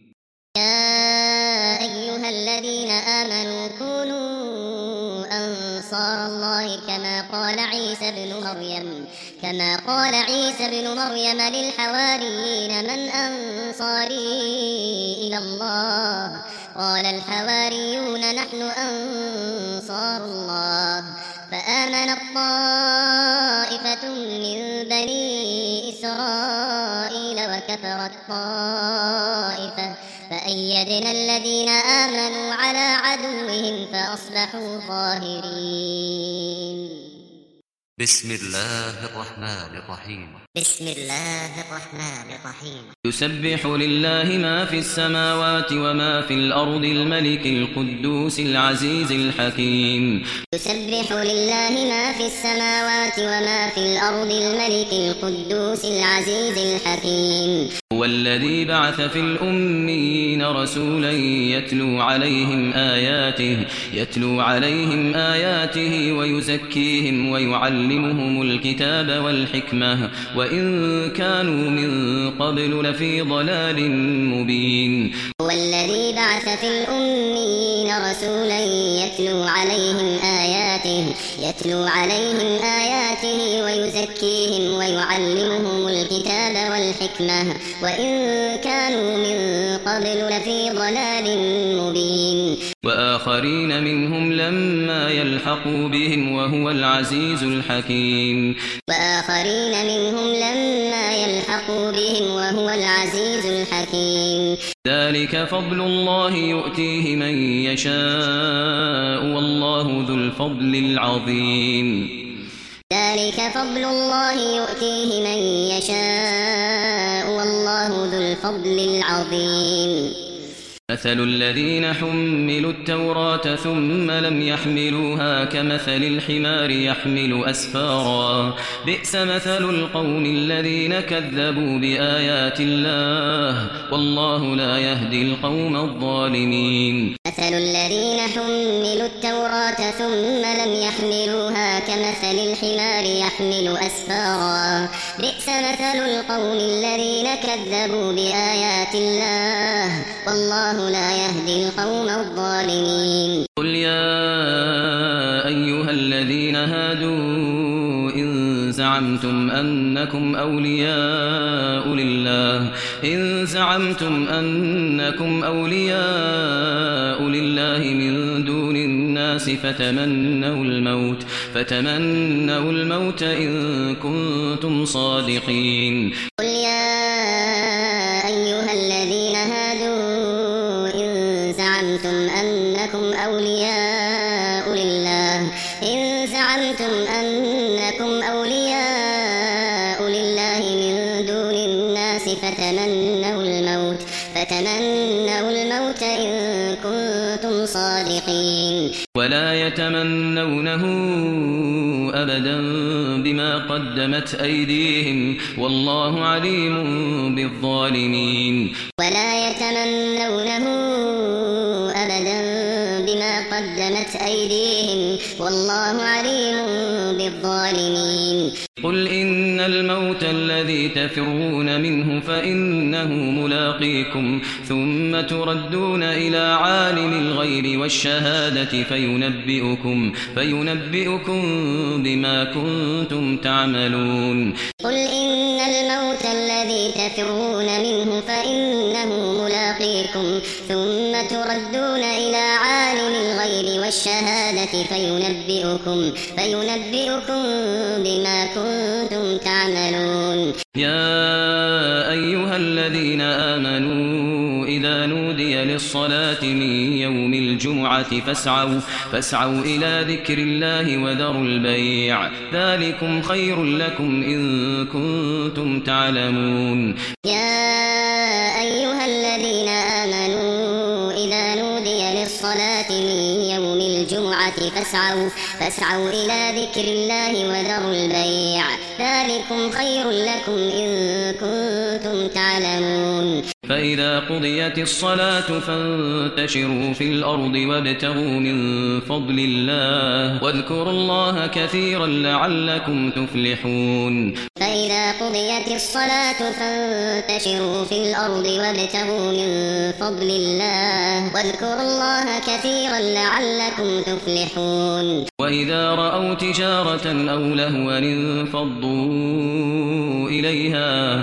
يا أيها الذين آمنوا كونوا أنصار الله كما قال عيسى ابن مريم كما قال عيسى ابن مريم للحواريين من أنصاري إلى الله قال الحواريون نحن أنصار الله فآمنت طائفة من بني إسرائيل وكفرت طائفة فأيدنا الذين آمنوا على عدوهم فأصبحوا ظاهرين. بسم الله الرحمن الرحيم. بسم الله الرحمن الرحيم. يسبح لله ما في السماوات وما في الأرض الملك القدوس العزيز الحكيم. يسبح لله ما في السماوات وما في الأرض الملك القدوس العزيز الحكيم. هو الذي بعث في الأميين رسولا يتلو عليهم آياته يتلو عليهم آياته ويزكيهم ويعلمهم الكتاب والحكمة وإن كانوا من قبل لفي ضلال مبين. هو الذي بعث في الأميين رسولا يتلو عليهم آياته يتلو عليهم آياته ويزكيهم ويعلمهم الكتاب والحكمة وإن كانوا من قبل لفي ضلال مبين. وآخرين منهم لما يلحقوا بهم وهو العزيز الحكيم. وآخرين منهم لما يلحقوا بهم وهو العزيز الحكيم. ذلك فضل الله يؤتيه من يشاء والله ذو الفضل العظيم. ذلك فضل الله يؤتيه من يشاء والله ذو الفضل العظيم. مثل الذين حملوا التوراة ثم لم يحملوها كمثل الحمار يحمل أسفارا بئس مثل القوم الذين كذبوا بآيات الله والله لا يهدي القوم الظالمين. مثل الذين حملوا التوراة ثم لم يحملوها كمثل الحمار يحمل أسفارا بئس مثل القوم الذين كذبوا بآيات الله والله لا يهدي القوم الظالمين. قل يا أيها الذين هادوا إن زعمتم أنكم أولياء لله إن زعمتم أنكم أولياء لله من دون الناس فتمنوا الموت فتمنوا الموت إن كنتم صادقين. قل يا أيها الذين هادوا زعمتم أنكم أولياء لله إن زعمتم أنكم أولياء لله من دون الناس فتمنوا الموت فتمنوا الموت إن كنتم صادقين. ولا يتمنونه أبدا بما قدمت أيديهم والله عليم بالظالمين. ولا يتمنونه أبدا بما قدمت أيديهم والله عليم بالظالمين. قل إن الموت الذي تفرون منه فإنه ملاقيكم ثم تردون إلى عالم الغيب والشهادة فينبئكم فينبئكم بما كنتم تعملون. قل إن الموت الذي تفرون منه فإنه ملاقيكم ثم تردون إلى عالم الغيب والشهادة فينبئكم فينبئكم بما كنتم تعملون. يا أيها الذين آمنوا إذا نودي للصلاة من يوم الجمعة فاسعوا فاسعوا إلى ذكر الله وذروا البيع ذلكم خير لكم إن كنتم تعلمون. يا أيها الذين آمنوا إذا نودي للصلاة من يوم الجمعة فاسعوا فاسعوا إلى ذكر الله وذروا البيع ذلكم خير لكم إن كنتم تعلمون. فإذا قضيت الصلاة فانتشروا في الأرض وابتغوا من فضل الله واذكروا الله كثيرا لعلكم تفلحون. فإذا قضيت الصلاة فانتشروا في الأرض وابتغوا من فضل الله واذكروا الله كثيرا لعلكم تفلحون. وإذا رأوا تجارة أو لهوا انفضوا إليها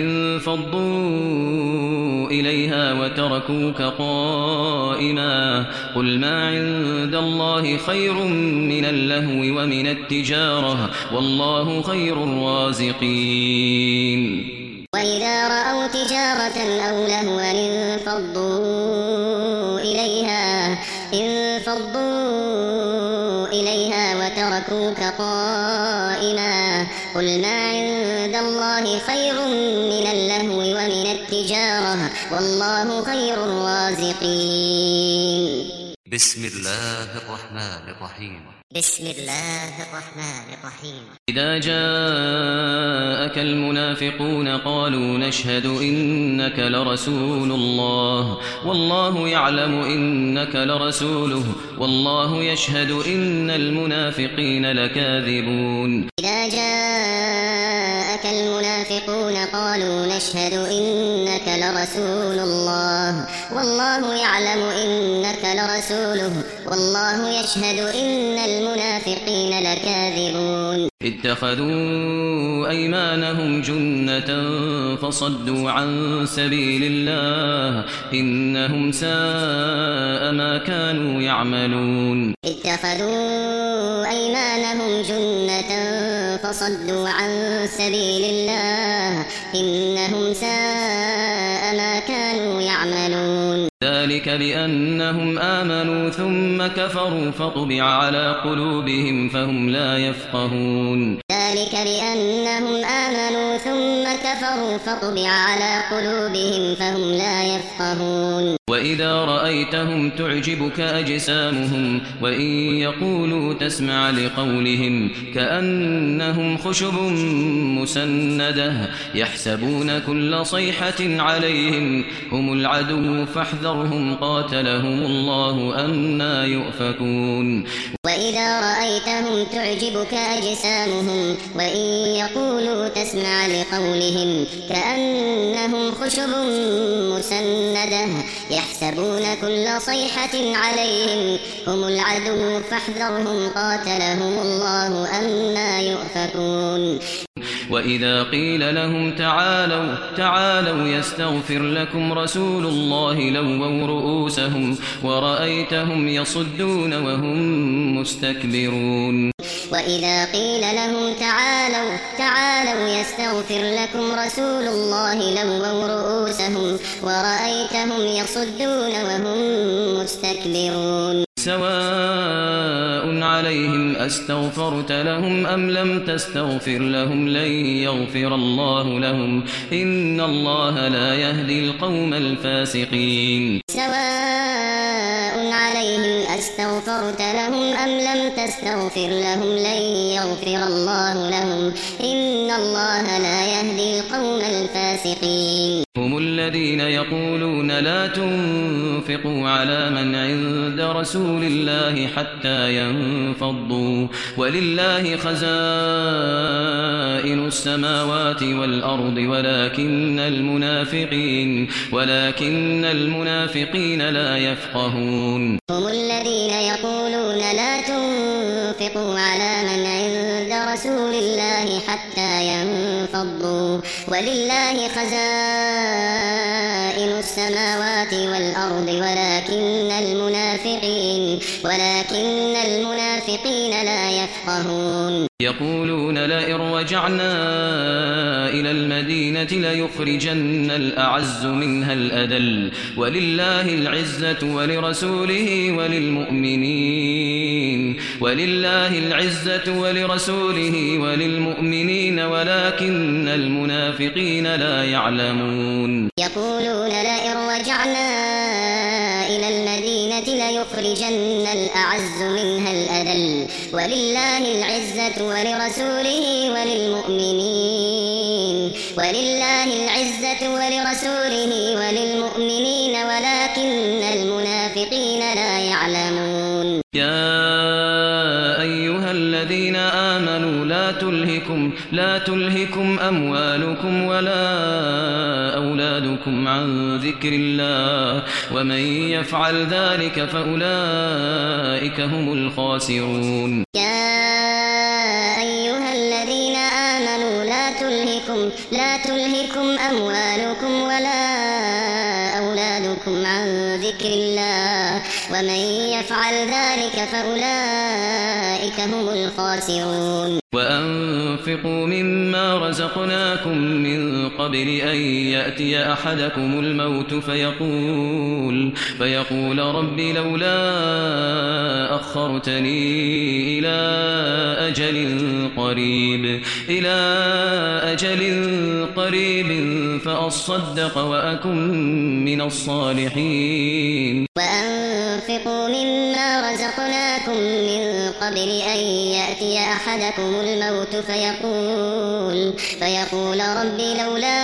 انفضوا إليها وتركوك قائما قل ما عند الله خير من اللهو ومن التجارة والله خير الرازقين. وإذا رأوا تجارة أو لهوا انفضوا إليها انفضوا إليها وتركوك قائما قل ما عند الله خير من اللهو ومن التجارة والله خير الرازقين. بسم الله الرحمن الرحيم. بسم الله الرحمن الرحيم. إذا جاءك المنافقون قالوا نشهد إنك لرسول الله والله يعلم إنك لرسوله والله يشهد إن المنافقين لكاذبون. إذا جاءك المنافقون قالوا نشهد إنك لرسول الله والله يعلم إنك لرسوله والله يشهد إن المنافقين لكاذبون. اتخذوا أيمانهم جنة فصدوا عن سبيل الله إنهم ساء ما كانوا يعملون. اتخذوا أيمانهم جنة فصدوا عن سبيل الله إنهم ساء ما كانوا يعملون. ذلك بأنهم آمنوا ثم كفروا فطبع على قلوبهم فهم لا يفقهون. ذلك بأنهم آمنوا ثم كفروا فطبع على قلوبهم فهم لا يفقهون. وإذا رأيتهم تعجبك أجسامهم وإن يقولوا تسمع لقولهم كأنهم خشب مسندة يحسبون كل صيحة عليهم هم العدو فاحذرهم قاتلهم الله أنى يؤفكون. وإذا رأيتهم تعجبك أجسامهم وإن يقولوا تسمع لقولهم كأنهم خشب مسندة يحسبون كل صيحة عليهم هم العدو فاحذرهم قاتلهم الله أنى يؤفكون. وإذا قيل لهم تعالوا تعالوا يستغفر لكم رسول الله لووا رؤوسهم ورأيتهم يصدون وهم مستكبرون. وإذا قيل لهم تعالوا تعالوا يستغفر لكم رسول الله لووا رؤوسهم ورأيتهم يصدون وهم مستكبرون. سواء عليهم أستغفرت لهم أم لم تستغفر لهم لن يغفر الله لهم إن الله لا يهدي القوم الفاسقين. سواء عليهم أستغفرت لهم أم لم تستغفر لهم لن يغفر الله لهم إن الله لا يهدي القوم الفاسقين. هم الذين يقولون لا تنفقوا على من عند رسول الله حتى ينفضوا ولله خزائن السماوات والأرض ولكن المنافقين ولكن المنافقين لا يفقهون. هم الذين يقولون لا تنفقوا على من عند رسول الله حتى ينفضوا ولله خزائن السماوات والأرض ولكن المنافقين ولكن المنافقين لا يفقهون. يقولون لئن رجعنا إلى المدينة ليخرجن الأعز منها الأذل ولله العزة ولرسوله وللمؤمنين ولله العزة ولرسوله وللمؤمنين ولكن المنافقين لا يعلمون. يقولون لئن رجعنا إلى المدينة ليخرجن الأعز منها الأذل ولله العزة ولرسوله وللمؤمنين ولله العزة ولرسوله وللمؤمنين ولكن المنافقين لا يعلمون. يا أيها الذين آمنوا لا تلهكم لا تلهكم أموالكم ولا أولادكم عن ذكر الله ومن يفعل ذلك فأولئك هم الخاسرون. يا أيها الذين آمنوا لا تلهكم لا تلهكم أموالكم ولا أولادكم عن ذكر الله ومن يفعل ذلك فأولئك هم الخاسرون. وأنفقوا مما رزقناكم من قبل أن يأتي أحدكم الموت فيقول فيقول رب لولا أخرتني إلى أجل قريب إلى أجل قريب فأصدق وأكن من الصالحين. وأنفقوا مما رزقناكم من قبل أن يأتي أحدكم الموت فيقول, فيقول رب لولا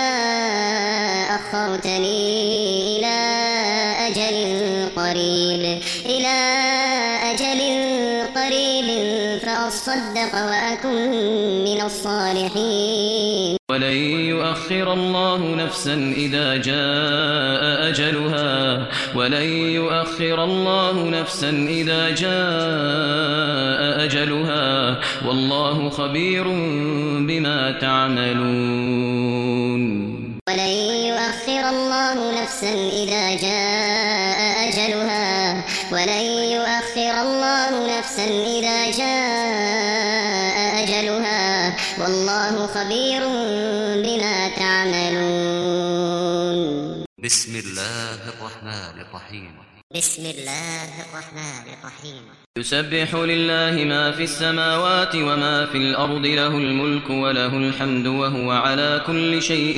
أخرتني إلى أجل قريب إلى أجل قريب فأصدق وأكن من الصالحين ولن يؤخر الله نفسا إذا جاء أجلها ولن يؤخر الله نفسا إذا جاء أجلها والله خبير بما تعملون ولن يؤخر الله نفسا إذا جاء أجلها ولن يؤخر الله نفسا إذا جاء أجلها والله خبير بما تعملون بسم الله الرحمن الرحيم بسم الله الرحمن الرحيم يسبح لله ما في السماوات وما في الأرض له الملك وله الحمد وهو على كل شيء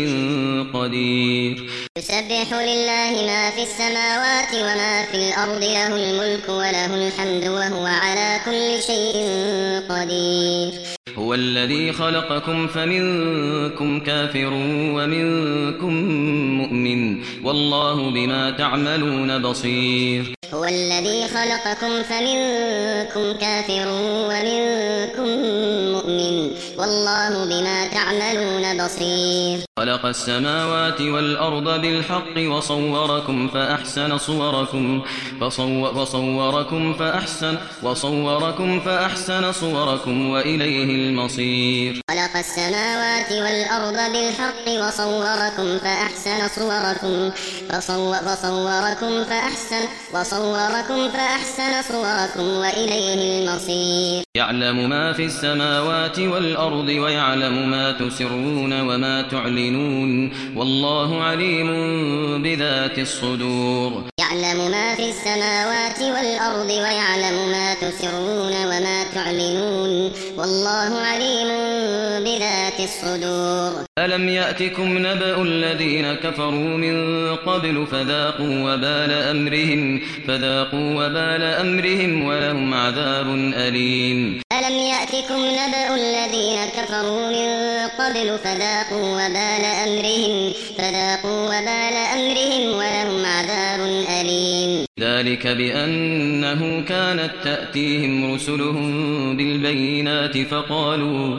قدير يسبح لله ما في السماوات وما في الأرض له الملك وله الحمد وهو على كل شيء قدير هو الذي خلقكم فمنكم كافر ومنكم مؤمن والله بما تعملون بصير هو الذي خلقكم فمنكم كافر ومنكم مؤمن والله بما تعملون بصير خلق السماوات والأرض بالحق وصوركم فأحسن صوركم فصو وصوركم فأحسن وصوركم فأحسن صوركم وإليه المصير خلق السماوات والأرض بالحق وصوركم فأحسن صوركم فصو وصوركم فأحسن وصوركم فأحسن صوركم وإليه المصير يعلم ما في السماوات والأرض ويعلم ما تسرون وما تعلنون والله عليم بذات الصدور يعلم ما في السماوات والأرض ويعلم ما تسرون وما تعلنون والله عليم بذات الصدور ألم يأتكم نبأ الذين كفروا من قبل فذاقوا وبال أمرهم فذاقوا وبال أمرهم ولهم عذاب أليم ألم يأتكم نبأ الذين كفروا من قبل فذاقوا وبال أمرهم فذاقوا وبال أمرهم ولهم عذاب أليم ذلك بأنه كانت تأتيهم رسلهم بالبينات فقالوا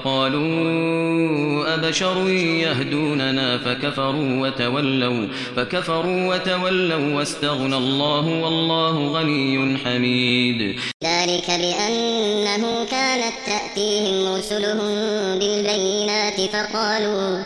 فقالوا أبشر يهدوننا فكفروا وتولوا فكفروا وتولوا واستغنى الله والله غني حميد ذلك بأنه كانت تأتيهم رسلهم بالبينات فقالوا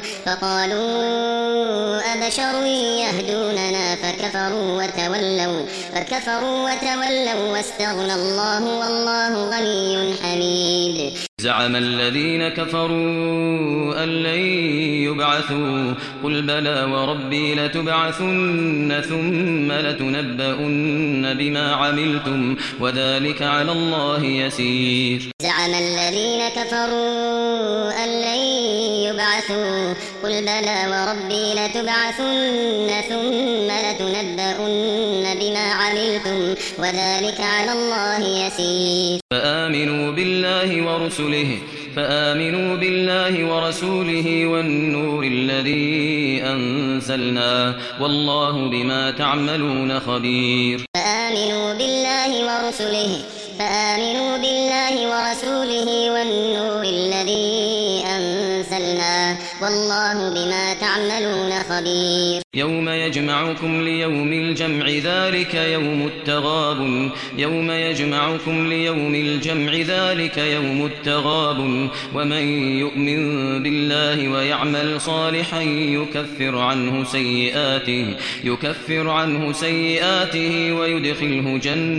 فقالوا أبشر يهدوننا فكفروا وتولوا فكفروا وتولوا واستغنى الله والله غني حميد زعم الذين كفروا أن لن يبعثوا قل بلى وربي لتبعثن ثم لتنبؤن بما عملتم وذلك على الله يسير زعم الذين كفروا أن لن يبعثوا قل بلى وربي لتبعثن ثم لتنبؤن بما عملتم وذلك على الله يسير فآمنوا بالله ورسله فآمنوا بالله ورسوله والنور الذي أنزلنا والله بما تعملون خبير فآمنوا بالله ورسله فآمنوا بالله ورسوله والنور الذي أنزلنا والله بما تعملون خبير يوم يجمعكم ليوم الجمع ذلك يوم التغابن يوم يجمعكم ليوم الجمع ذلك يوم التغابن ومن يؤمن بالله ويعمل صالحا يكفر عنه سيئاته يكفر عنه سيئاته ويدخله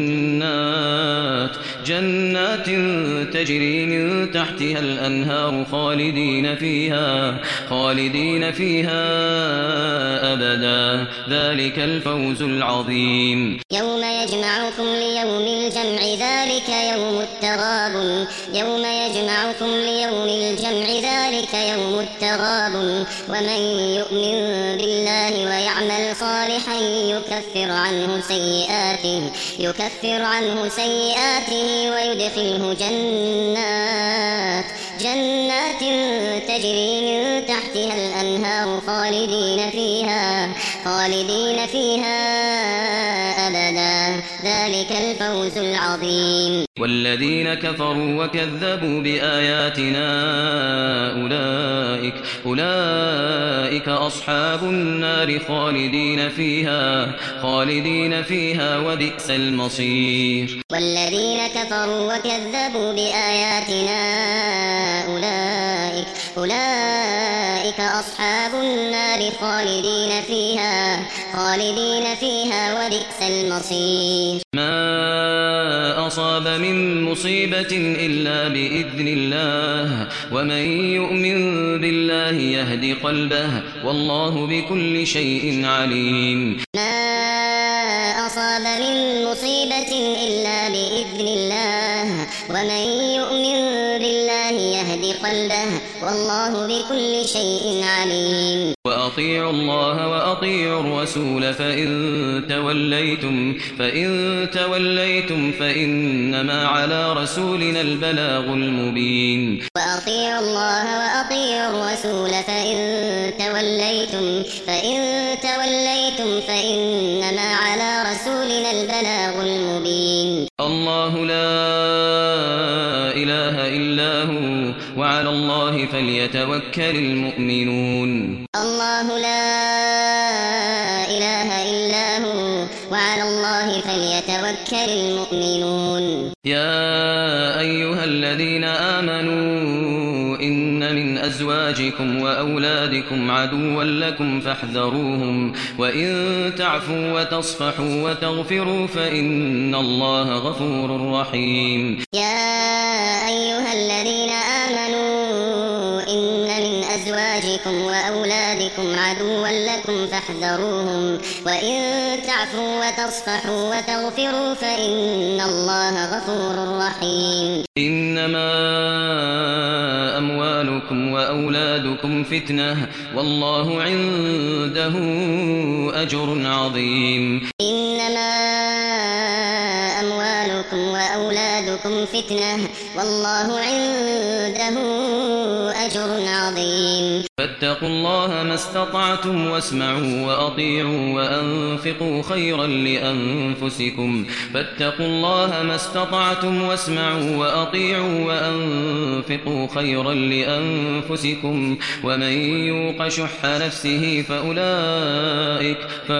جنات جنات تجري من تحتها الأنهار خالدين فيها خالدين فيها أبدا ذلك الفوز العظيم يوم يجمعكم ليوم الجمع ذلك يوم التغابن يوم يجمعكم ليوم الجمع ذلك يوم التغابن ومن يؤمن بالله ويعمل صالحا يكفر يكفر عنه سيئاته يكفر عنه سيئاته ويدخله جنات جنات تجري من تحتها الأنهار خالدين فيها خالدين فيها أبدا ذلك الفوز العظيم. والذين كفروا وكذبوا بآياتنا أولئك أولئك أصحاب النار خالدين فيها خالدين فيها وبئس المصير. والذين كفروا وكذبوا بآياتنا أولئك أولئك أصحاب النار خالدين فيها خالدين فيها وبئس المصير. ما أصاب من مصيبة إلا بإذن الله ومن يؤمن بالله يهد قلبه والله بكل شيء عليم. ما أصاب من مصيبة إلا بإذن الله ومن يؤمن بالله يهد قلبه والله بكل شيء عليم. وأطيعوا الله وأطيعوا الرسول فإن توليتم فإن توليتم فإنما على رسولنا البلاغ المبين. وأطيعوا الله وأطيعوا الرسول فإن توليتم فإن توليتم فإنما على رسولنا البلاغ المبين. الله لا إله إلا هو وعلى الله فليتوكل المؤمنون. الله لا إله إلا هو وعلى الله فليتوكل المؤمنون. يا أيها الذين آمنوا إن من أزواجكم وأولادكم عدوا لكم فاحذروهم وإن تعفوا وتصفحوا وتغفروا فإن الله غفور رحيم. يا أيها الذين آمنوا إن من أزواجكم وأولادكم عدوا لكم فاحذروهم وإن تعفوا وتصفحوا وتغفروا فإن الله غفور رحيم. إنما أموالكم وأولادكم فتنة والله عنده أجر عظيم. إنما أموالكم وأولادكم فتنة والله عنده أجر عظيم. فاتقوا الله ما استطعتم واسمعوا وأطيعوا وأنفقوا خيرا لأنفسكم فاتقوا الله ما استطعتم واسمعوا وأطيعوا وأنفقوا خيرا لأنفسكم ومن يوق شح نفسه فأولئك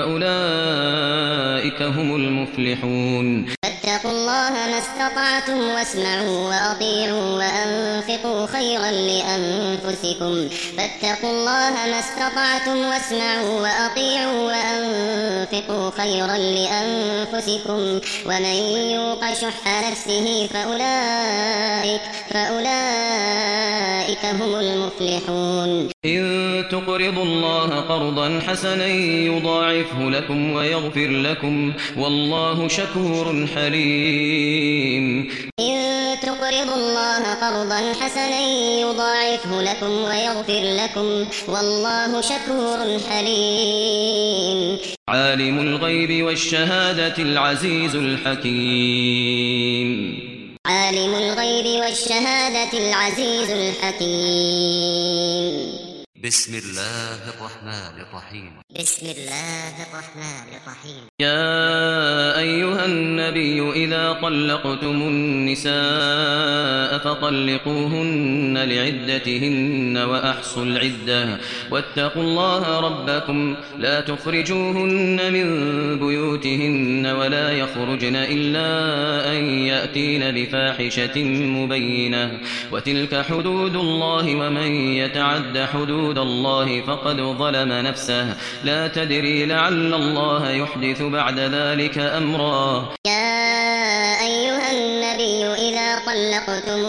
فأولئك هم المفلحون. فاتقوا الله ما استطعتم واسمعوا وأطيعوا وأنفقوا خيرا لأنفسكم فاتقوا الله ما استطعتم واسمعوا وأطيعوا وأنفقوا خيرا لأنفسكم ومن يوق شح نفسه فأولئك فأولئك هم المفلحون. إن تقرضوا الله قرضا حسنا يضاعفه لكم ويغفر لكم والله شكور حليم. إن تقرضوا الله قرضا حسنا يضاعفه لكم ويغفر لكم والله شكور حليم. عالم الغيب والشهادة العزيز الحكيم. عالم الغيب والشهادة العزيز الحكيم. بسم الله الرحمن الرحيم. بسم الله الرحمن الرحيم. يا أيها النبي إذا طلقتم النساء فطلقوهن لعدتهن وأحصوا العدة واتقوا الله ربكم لا تخرجوهن من بيوتهن ولا يخرجن إلا أن يأتين بفاحشة مبينة وتلك حدود الله ومن يتعد حدود الله فقد ظلم نفسه لا تدري لعل الله يحدث بعد ذلك أمرا. يا أيها النبي إذا طلقتم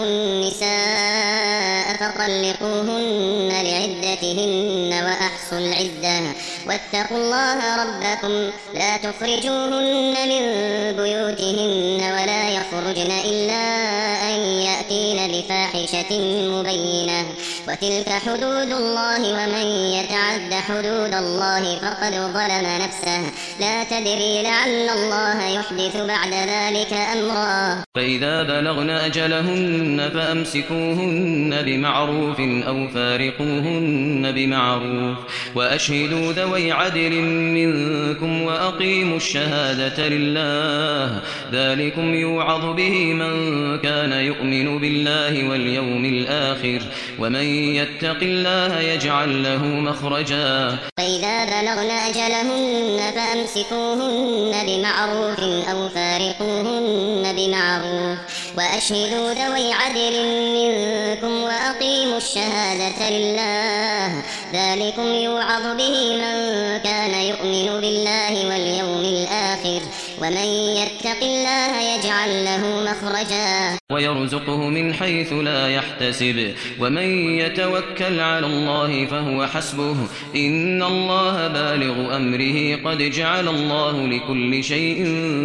النساء فطلقوهن لعدتهن وأحصوا العدة واتقوا الله ربكم لا تخرجوهن من بيوتهن ولا يخرجن إلا أن يأتين بفاحشة مبينة وتلك حدود الله ومن يتعد حدود الله فقد ظلم نفسه لا تدري لعل الله يحدث بعد ذلك أمرا. فإذا بلغن أجلهن فأمسكوهن بمعروف أو فارقوهن بمعروف وأشهدوا ذوي عدل منكم وأقيموا الشهادة لله ذلكم يوعظ به من كان يؤمن بالله واليوم الآخر ومن يتق الله يجعل له مخرجا. فإذا بلغن أجلهن فأمسكوهن بمعروف أو فارقوهن بمعروف وأشهدوا ذوي عدل منكم وأقيموا الشهادة لله ذلكم يوعظ به من كان يؤمن بالله واليوم الآخر ومن يتق الله يجعل له مخرجا ويرزقه من حيث لا يحتسب ومن يتوكل على الله فهو حسبه إن الله بالغ أمره قد جعل الله لكل شيء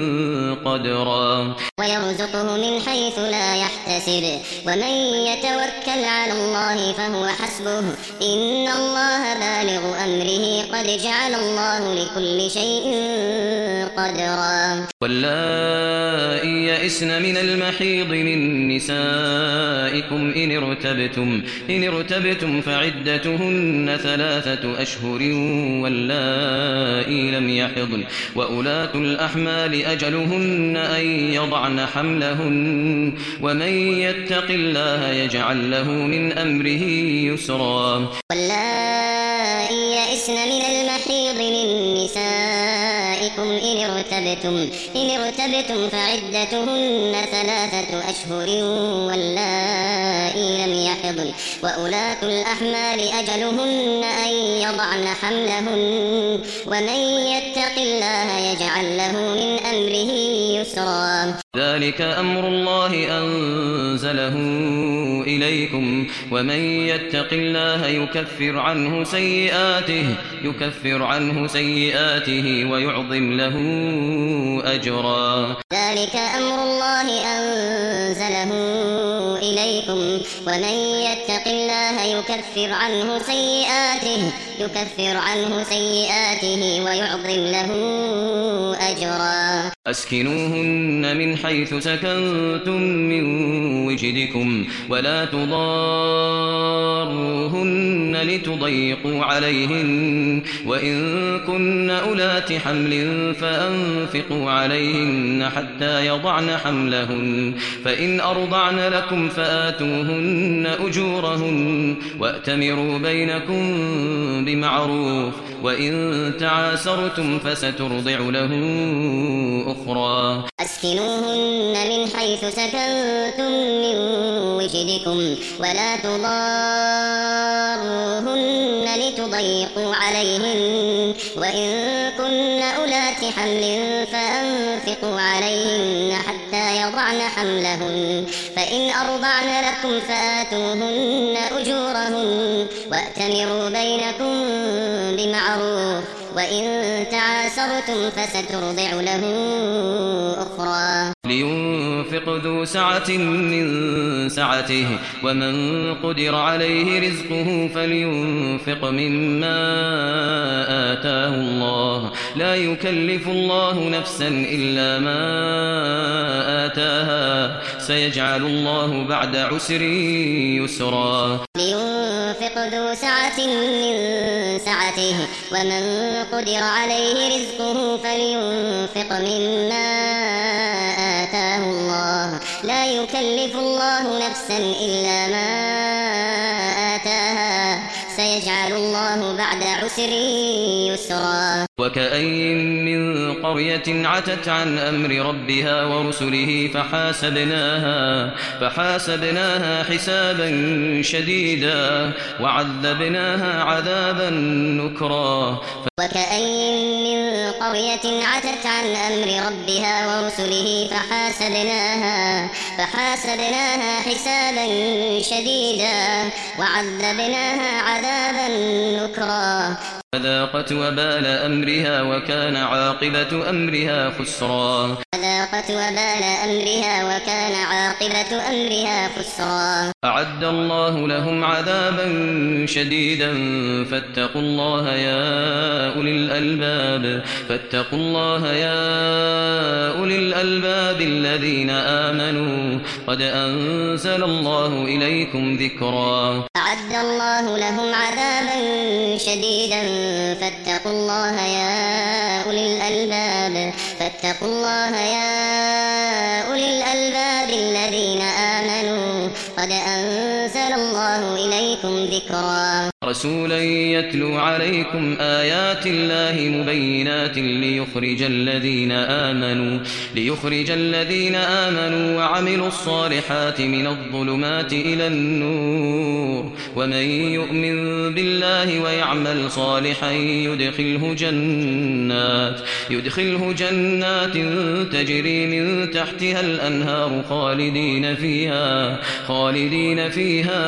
قدرا. ويرزقه من حيث لا يحتسب ومن يتوكل على الله فهو حسبه إن الله بالغ أمره قد جعل الله لكل شيء قدرا. واللائي يئسن من المحيض من نسائكم إن ارتبتم إن ارتبتم فعدتهن ثلاثة أشهر واللائي لم يحضن وأولاة الأحمال أجلهن أن يضعن حملهن ومن يتق الله يجعل له من أمره يسرا. واللائي يئسن من المحيض من نسائكم إن ارتبتم إن ارتبتم فعدتهن ثلاثة أشهر واللائي لم يحضن وأولاة الأحمال أجلهن أن يضعن حملهن ومن يتق الله يجعل له من أمره يسرا. ذلك أمر الله أنزله إليكم ومن يتق الله يكفر عنه سيئاته يكفر عنه سيئاته ويعظم له أجرا. ذلك أمر الله أنزله إليكم ومن يتق الله يكفر عنه سيئاته يكفر عنه سيئاته ويعظم له أجرا. أسكنوهن من حيث سكنتم من وجدكم ولا تضاروهن لتضيقوا عليهن وإن كن أولات حمل فأنفقوا عليهن حتى يضعن حملهن فإن أرضعن لكم فآتوهن أجورهن وأتمروا بينكم بمعروف وإن تعاسرتم فسترضع له أخرى. أسكنوهن من حيث سكنتم من وجدكم ولا تضاروهن لتضيقوا عليهن وإن كن أولات حمل فأنفقوا عليهن حتى يضعن حملهن فإن أرضعن لكم فآتوهن أجورهن وأتمروا بينكم بمعروف وإن تعاسرتم فسترضع له أخرى. لينفق ذو سعة من سعته ومن قدر عليه رزقه فلينفق مما آتاه الله لا يكلف الله نفسا إلا ما آتاها سيجعل الله بعد عسر يسرا. لينفق ذو سعة من سعته ومن قدر عليه رزقه فلينفق مما آتاه الله لا يكلف الله نفسا إلا ما آتاها سيجعل الله بعد عسر يسرا. وكأين من قرية عتت عن أمر ربها ورسله فحاسبناها فحاسبناها حسابا شديدا وعذبناها عذابا نكرا. وكأين من قرية عتت عن أمر ربها ورسله فحاسبناها فحاسبناها حسابا شديدا وعذبناها عذابا نكرا. فذاقت وبال أمرها وكان عاقبة أمرها خسرا فذاقت وبال أمرها وكان عاقبة أمرها خسرا أعد الله لهم عذابا شديدا فاتقوا الله يا أولي الألباب فاتقوا الله يا أولي الألباب الذين آمنوا قد أنزل الله إليكم ذكرا أعد الله لهم عذابا شديدا فاتقوا الله يا أولي الألباب فاتقوا الله يا أولي الألباب الذين آمنوا قد أنزل الله إليكم ذكرا رسولا يتلو عليكم آيات الله مبينات ليخرج الذين آمنوا ليخرج الذين آمنوا وعملوا الصالحات من الظلمات إلى النور ومن يؤمن بالله ويعمل صالحا يدخله جنات يدخله جنات تجري من تحتها الأنهار خالدين فيها خالدين فيها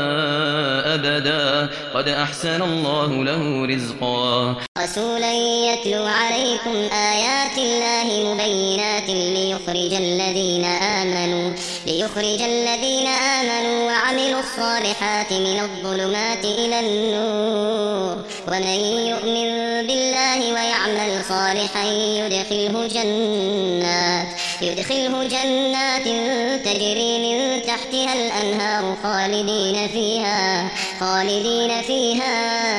أبدا قد أحسن الله له رزقا رسولا يتلو عليكم آيات الله مبينات ليخرج الذين آمنوا ليخرج الذين آمنوا وعملوا الصالحات من الظلمات إلى النور ومن يؤمن بالله ويعمل صالحا يدخله جنات يدخله جنات تجري من تحتها الأنهار خالدين فيها خالدين فيها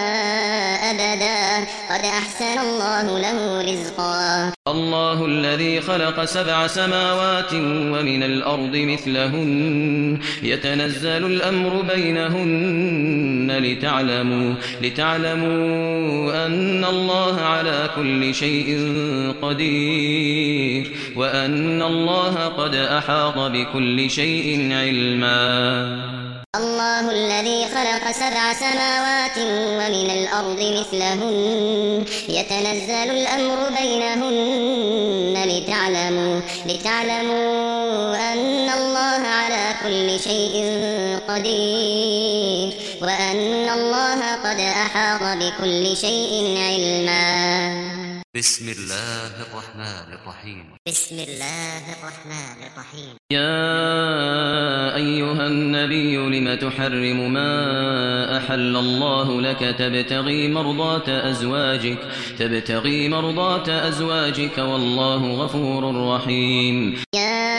أبدا قد أحسن الله له رزقا الله الذي خلق سبع سماوات ومن الأرض مثلهن يتنزل الأمر بينهن لتعلموا لتعلموا أن الله على كل شيء قدير وأن الله قد أحاط بكل شيء علما الله الذي خلق سبع سماوات ومن الأرض مثلهن يتنزل الأمر بينهن لتعلموا لتعلموا أن الله على كل شيء قدير وأن الله قد أحاط بكل شيء علما بسم الله الرحمن الرحيم بسم الله الرحمن الرحيم يا أيها النبي لم تحرم ما أحل الله لك تبتغي مرضات أزواجك تبتغي مرضات أزواجك والله غفور رحيم يا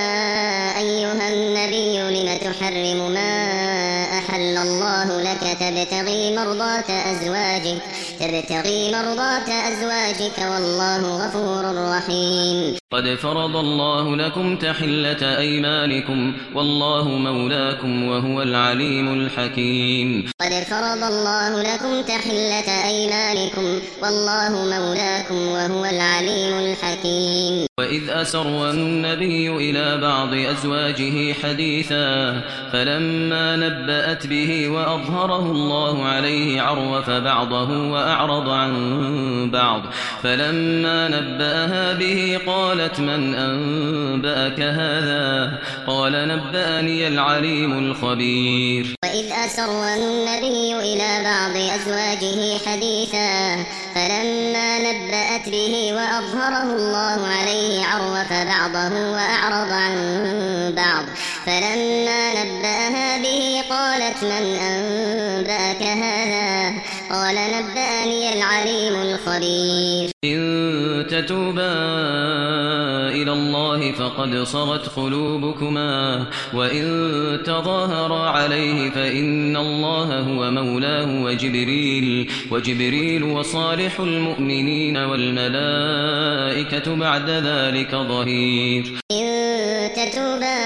أيها النبي لم تحرم ما أحل الله لك تبتغي مرضات أزواجك تبتغي مرضات أزواجك والله غفور رحيم قد فرض الله لكم تحلة أيمانكم والله مولاكم وهو العليم الحكيم قد فرض الله لكم تحلة أيمانكم والله مولاكم وهو العليم الحكيم وإذ أسر النبي إلى بعض أزواجه حديثا فلما نبأت به وأظهره الله عليه عرف بعضه وأعرض عن بعض فلما نبأها به قالت من أنبأك هذا قال نبأني العليم الخبير وإذ أسر النبي إلى بعض أزواجه حديثا فلما نبأت به وأظهره الله عليه عرف بعضه وأعرض عن بعض فلما نبأها به قالت من أنبأك هذا قال نبأني العليم الخبير إن تتوبا إلى الله فقد صغت قلوبكما وإن تظاهرا عليه فإن الله هو مولاه وجبريل وجبريل وصالح المؤمنين والملائكة بعد ذلك ظهير إن تتوبا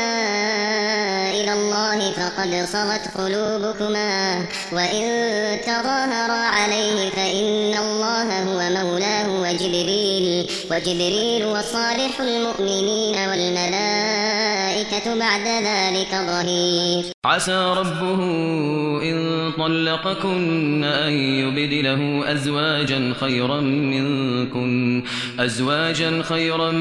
إلى الله فقد صغت قلوبكما وإن تظاهرا عليه فإن الله هو مولاه وجبريل وجبريل وصالح المؤمنين والملائكة بعد ذلك ظهير عسى ربه إن طلقكن أن يبدله أزواجا خيرا منكن أزواجا خيرا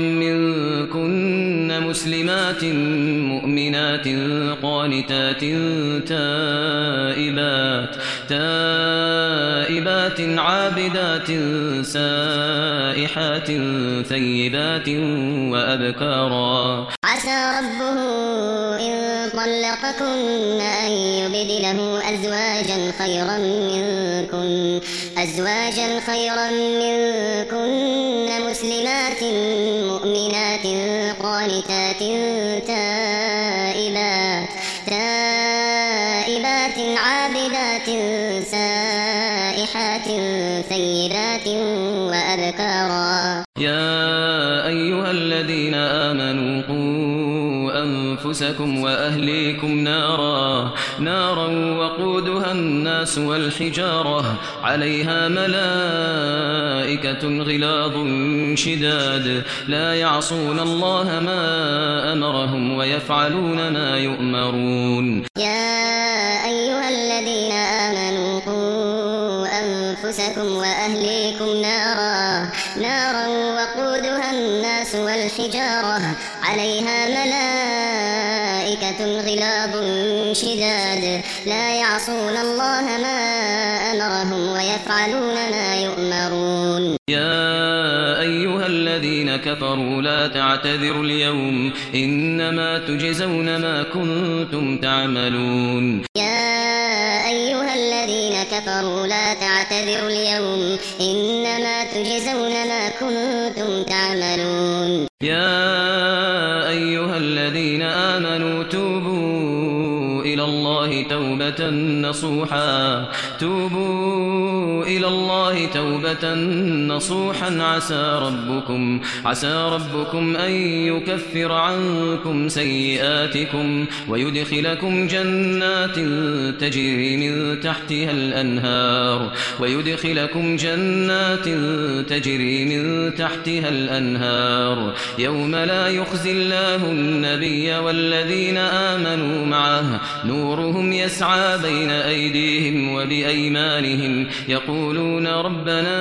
منكن مسلمات مؤمنات قانتات تائبات تائبات عابدات سائحات ثيبات وأبكارا عسى ربه إن طلقكن أن يبدله أزواجا خيرا منكن أزواجا خيرا منكن مسلمات مؤمنات قانتات تائبات تائبات عابدات سائحات ثيبات وأبكارا يا أيها الذين آمنوا قوا أنفسكم وأهليكم نارا نارا وقودها الناس والحجارة عليها ملائكة غلاظ شداد لا يعصون الله ما أمرهم ويفعلون ما يؤمرون يا أيها الذين آمنوا قوا أنفسكم وأهليكم نارا نارا وقودها الناس والحجارة عليها ملائكة غلاظ شداد لا يعصون الله ما أمرهم ويفعلون ما يؤمرون يا أيها الذين كفروا لا تعتذروا اليوم إنما تجزون ما كنتم تعملون يا أيها الذين كفروا لا تعتذروا اليوم إنما تجزون ما كنتم تعملون يا أيها الذين آمنوا توبوا إلى الله توبة نصوحا توبوا إلى الله توبة نصوحا عسى ربكم عسى ربكم أن يكفر عنكم سيئاتكم ويدخلكم جنات تجري من تحتها الأنهار ويدخلكم جنات تجري من تحتها الأنهار يوم لا يخزي الله النبي والذين آمنوا معه نورهم يسعى بين أيديهم وبأيمانهم يقولون ربنا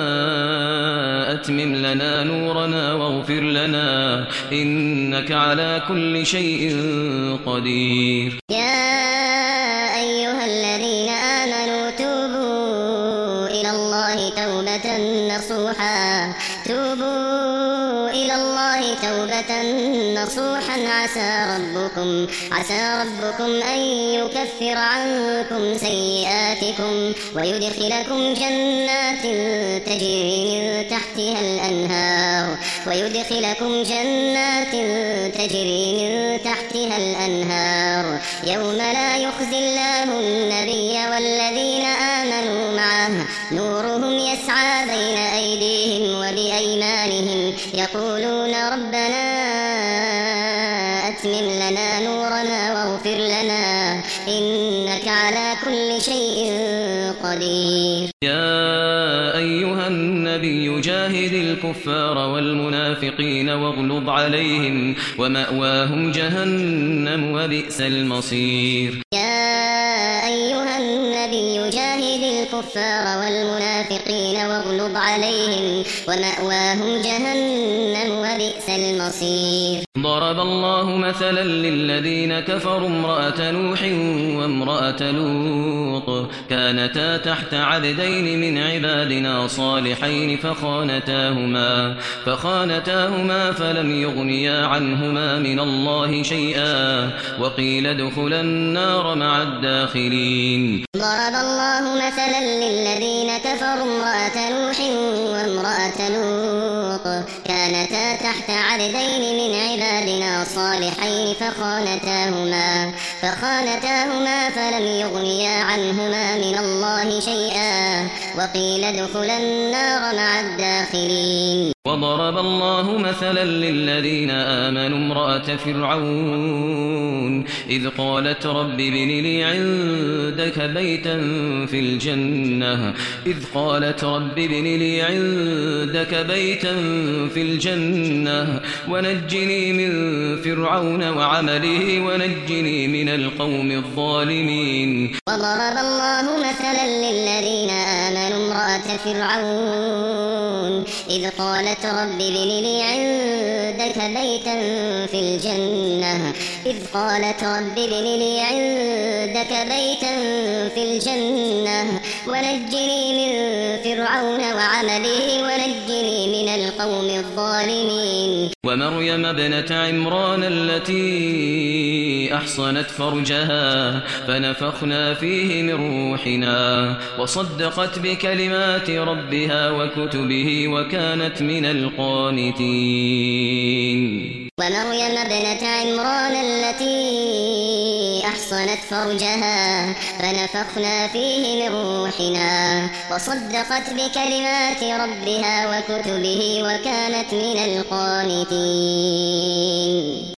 أتمم لنا نورنا واغفر لنا إنك على كل شيء قدير يا أيها الذين آمنوا توبوا إلى الله توبة نصوحا توبوا إلى الله توبة نصوحا عسى ربكم عسى ربكم أن يكفر عنكم سيئاتكم ويدخلكم جنات تجري من تحتها الأنهار ويدخلكم جنات تجري من تحتها الأنهار يوم لا يخزي الله النبي والذين آمنوا معه نورهم يسعى بين أيديهم وبأيمانهم يقولون ربنا أتمم لنا نورنا واغفر لنا إنك على كل شيء قدير يا أيها النبي جاهد الكفار والمنافقين واغلظ عليهم ومأواهم جهنم وبئس المصير يا أيها النبي جاهد الكفار والمنافقين واغلظ عليهم ومأواهم جهنم وبئس المصير ضرب الله مثلا للذين كفروا امرأة نوح وامرأة لوط كانتا تحت عبدين من عبادنا صالحين فخانتاهما فخانتاهما فلم يغنيا عنهما من الله شيئا وقيل ادخلا النار مع الداخلين ضرب الله مثلا للذين كفروا امرأة نوح وامرأة لوط كانتا تحت عبدين من عبادنا صالحين فخانتاهما فخانتاهما فلم يغنيا عنهما من الله شيئا وقيل ادخلا النار مع الداخلين وضرب الله مثلا للذين آمنوا امرأة فرعون إذ قالت رب ابن لي عندك بيتا في الجنة إذ قالت رب ابن لي عندك بيتا في الجنة ونجني من فرعون وعمله ونجني من القوم الظالمين وضرب الله مثلا للذين آمنوا امرأة فرعون إذ قالت رب ابن لي عندك بيتا في الجنة إذ قالت رب ابن لي عندك بيتا في الجنة ونجني من فرعون وعمله ونجني من القوم الظالمين. ومريم ابنة عمران التي أحصنت فرجها فنفخنا فيه من روحنا وصدقت بكلمات ربها وكتبه وكانت من القانتين. ومريم ابنة عمران التي أحصنت فرجها فنفخنا فيه من روحنا وصدقت بكلمات ربها وكتبه وكانت من القانتين.